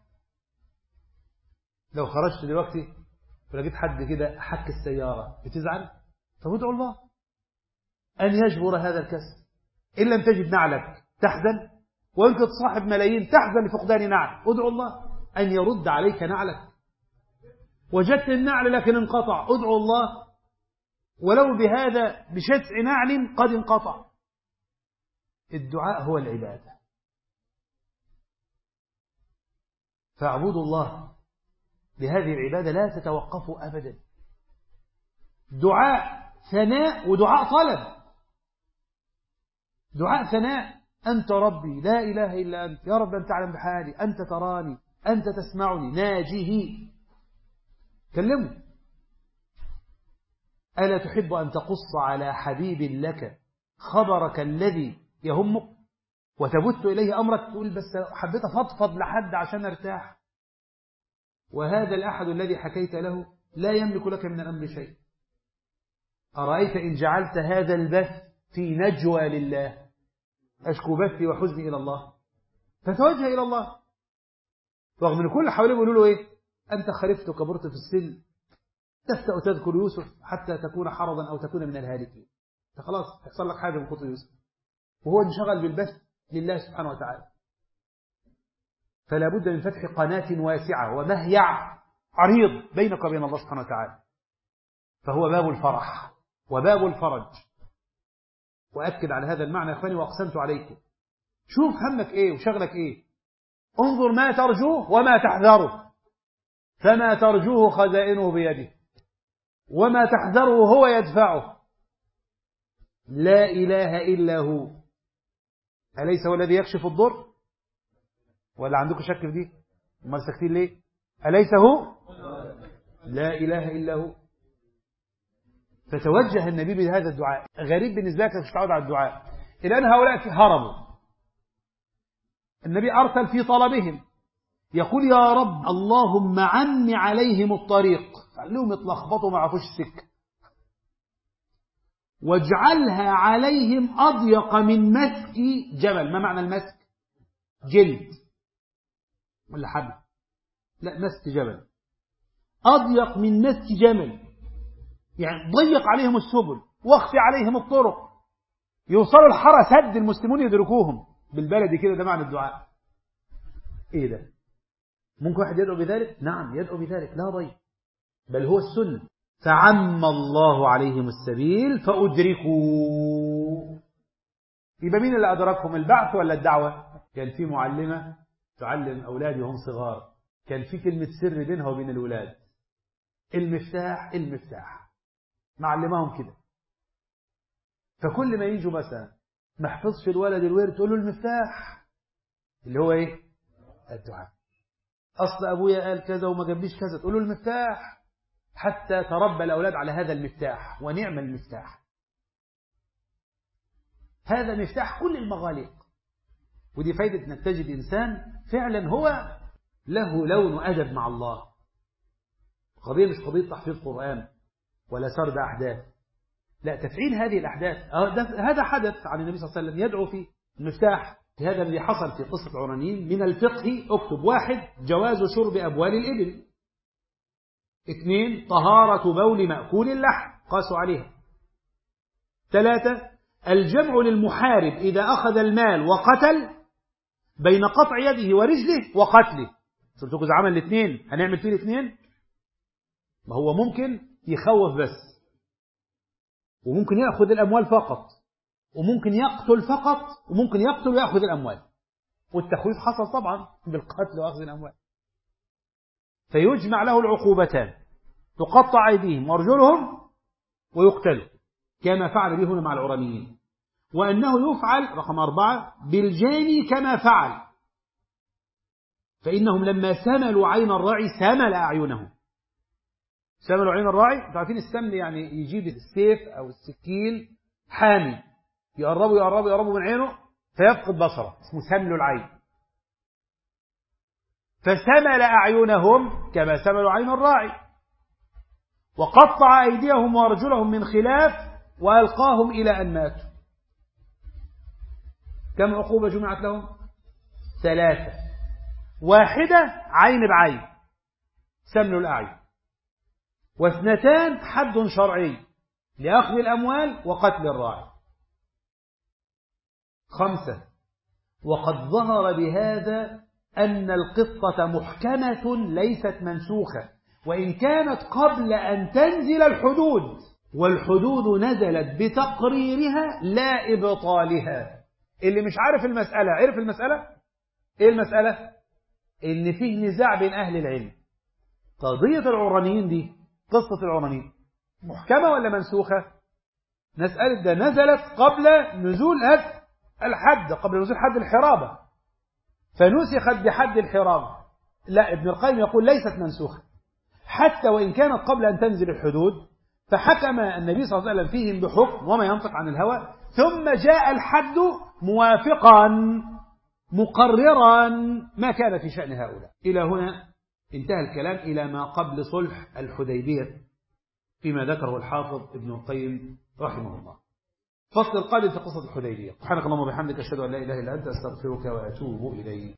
لو خرجت دلوقتي ولقيت حد كده حك السيارة بتزعل، طب ادعو الله أن يجبر هذا الكسر، إن لم تجد نعلك تحزن، وأنت تصاحب ملايين تحزن لفقدان نعل. ادعو الله أن يرد عليك نعلك. وجدت النعل لكن انقطع، ادعو الله ولو بهذا بشسع نعل قد انقطع. الدعاء هو العبادة. فاعبدوا الله بهذه العبادة لا تتوقفوا أبدا. دعاء ثناء ودعاء طلب. دعاء ثناء: أنت ربي لا إله إلا أنت، يا رب أنت تعلم بحالي، أنت تراني، أنت تسمعني، ناجيه. كلمه. ألا تحب أن تقص على حبيب لك خبرك الذي يهمك وتبت إليه أمرك؟ تقول بس حبيت أفضفض لحد عشان أرتاح، وهذا الأحد الذي حكيت له لا يملك لك من الأمر شيء. أرأيت إن جعلت هذا البث في نجوى لله، أشكو بثي وحزني إلى الله، فتوجه إلى الله. رغم أن كل حواليه يقولوا له إيه؟ أنت خرفت وكبرت في السن، تفتأ تذكر يوسف حتى تكون حرضا أو تكون من الهالكين. خلاص تحصل لك حاجة من خطو يوسف، وهو انشغل بالبث لله سبحانه وتعالى. فلا بد من فتح قناة واسعة ومهيع عريض بينك وبين الله سبحانه وتعالى، فهو باب الفرح وباب الفرج. وأكد على هذا المعنى يا أخواني وأقسمت عليكم. شوف همك إيه وشغلك إيه، انظر ما ترجوه وما تحذره، فما ترجوه خزائنه بيده وما تحذره هو يدفعه. لا إله إلا هو. أليس هو الذي يكشف الضر؟ ولا عندكم شك في دي؟ امال ساكتين ليه؟ أليس هو؟ لا إله إلا هو. فتوجه النبي بهذا الدعاء. غريب بالنسبة لك مش تعود على الدعاء، الآن هؤلاء هربوا، النبي أرسل في طلبهم يقول يا رب اللهم عم عليهم الطريق، خليهم يتلخبطوا ما يعرفوش السكة، واجعلها عليهم أضيق من مسك جبل. ما معنى المسك؟ جلد ولا حبل؟ لا، مسك جبل. أضيق من مسك جمل، يعني ضيق عليهم السبل واخفي عليهم الطرق، يوصلوا الحرى سد المسلمون يدركوهم. بالبلدي كده ده معنى الدعاء. ايه ده؟ ممكن واحد يدعو بذلك؟ نعم يدعو بذلك، لا ضيق، بل هو السنة. فعم الله عليهم السبيل فأدركوا. يبقى مين اللي أدركهم، البعث ولا الدعوة؟ كان في معلمة تعلم أولادي وهم صغار، كان في كلمة سر بينها وبين الولاد: المفتاح المفتاح. معلمهم كده. فكل ما يجوا مثلا ما حفظش الولد الورد تقول له المفتاح، اللي هو ايه؟ الدعاء. أصل أبويا قال كذا وما جابليش كذا، تقول له المفتاح، حتى تربى الأولاد على هذا المفتاح. ونعم المفتاح، هذا مفتاح كل المغاليق. ودي فايدة انك تجد إنسان فعلا هو له لون أدب مع الله. قضية مش قضية تحفيظ قرآن ولا سرد أحداث، لا، تفعيل هذه الأحداث. هذا حدث عن النبي صلى الله عليه وسلم يدعو فيه المفتاح. هذا الذي حصل في قصة العرانيين. من الفقه اكتب: واحد، جواز شرب أبوال الإبل. اثنين، طهارة بول مأكول اللحم، قاسوا عليها. ثلاثة، الجمع للمحارب إذا أخذ المال وقتل بين قطع يده ورجله وقتله. قلت لكم إذا عمل الاثنين هنعمل فيه الاثنين. ما هو ممكن يخوف بس، وممكن يأخذ الأموال فقط، وممكن يقتل فقط، وممكن يقتل ويأخذ الأموال. والتخويف حصل طبعا بالقتل وأخذ الأموال. فيجمع له العقوبتان: تقطع أيديهم وأرجلهم ويقتلوا، كما فعل به هنا مع العرانيين. وأنه يفعل رقم أربعة بالجاني كما فعل، فإنهم لما سملوا عين الراعي سمل أعينهم. سملوا عين الراعي، انتوا عارفين السمل يعني يجيب السيف أو السكين حامي، يقربوا يقربوا يقربوا من عينه فيفقد بصره، اسمه سمل العين. فسمل أعينهم كما سملوا عين الراعي، وقطع أيديهم وأرجلهم من خلاف وألقاهم إلى أن ماتوا. كم عقوبة جمعت لهم؟ ثلاثة. واحدة عين بعين، سمل الأعين. واثنتان حد شرعي لأخذ الأموال وقتل الراعي. خمسة. وقد ظهر بهذا أن القصة محكمة ليست منسوخة، وإن كانت قبل أن تنزل الحدود، والحدود نزلت بتقريرها لا إبطالها. اللي مش عارف المسألة عرف المسألة؟ إيه المسألة؟ إن فيه نزاع بين أهل العلم. قضية العرانيين دي، قصة العرانيين محكمة ولا منسوخة؟ نسأل ده نزلت قبل نزول الحد، قبل نزول حد الحرابة، فنسخت بحد الحرابة. لا، ابن القيم يقول ليست منسوخة حتى وإن كانت قبل أن تنزل الحدود، فحكم النبي صلى الله عليه وسلم فيهم بحكم وما ينطق عن الهوى، ثم جاء الحد موافقا مقررا ما كان في شأن هؤلاء. إلى هنا انتهى الكلام إلى ما قبل صلح الحديبية فيما ذكره الحافظ ابن القيم رحمه الله. فصل القادم في قصة الحديبية. سبحانك اللهم وبحمدك أشهد أن لا إله إلا أنت أستغفرك وأتوب إليك.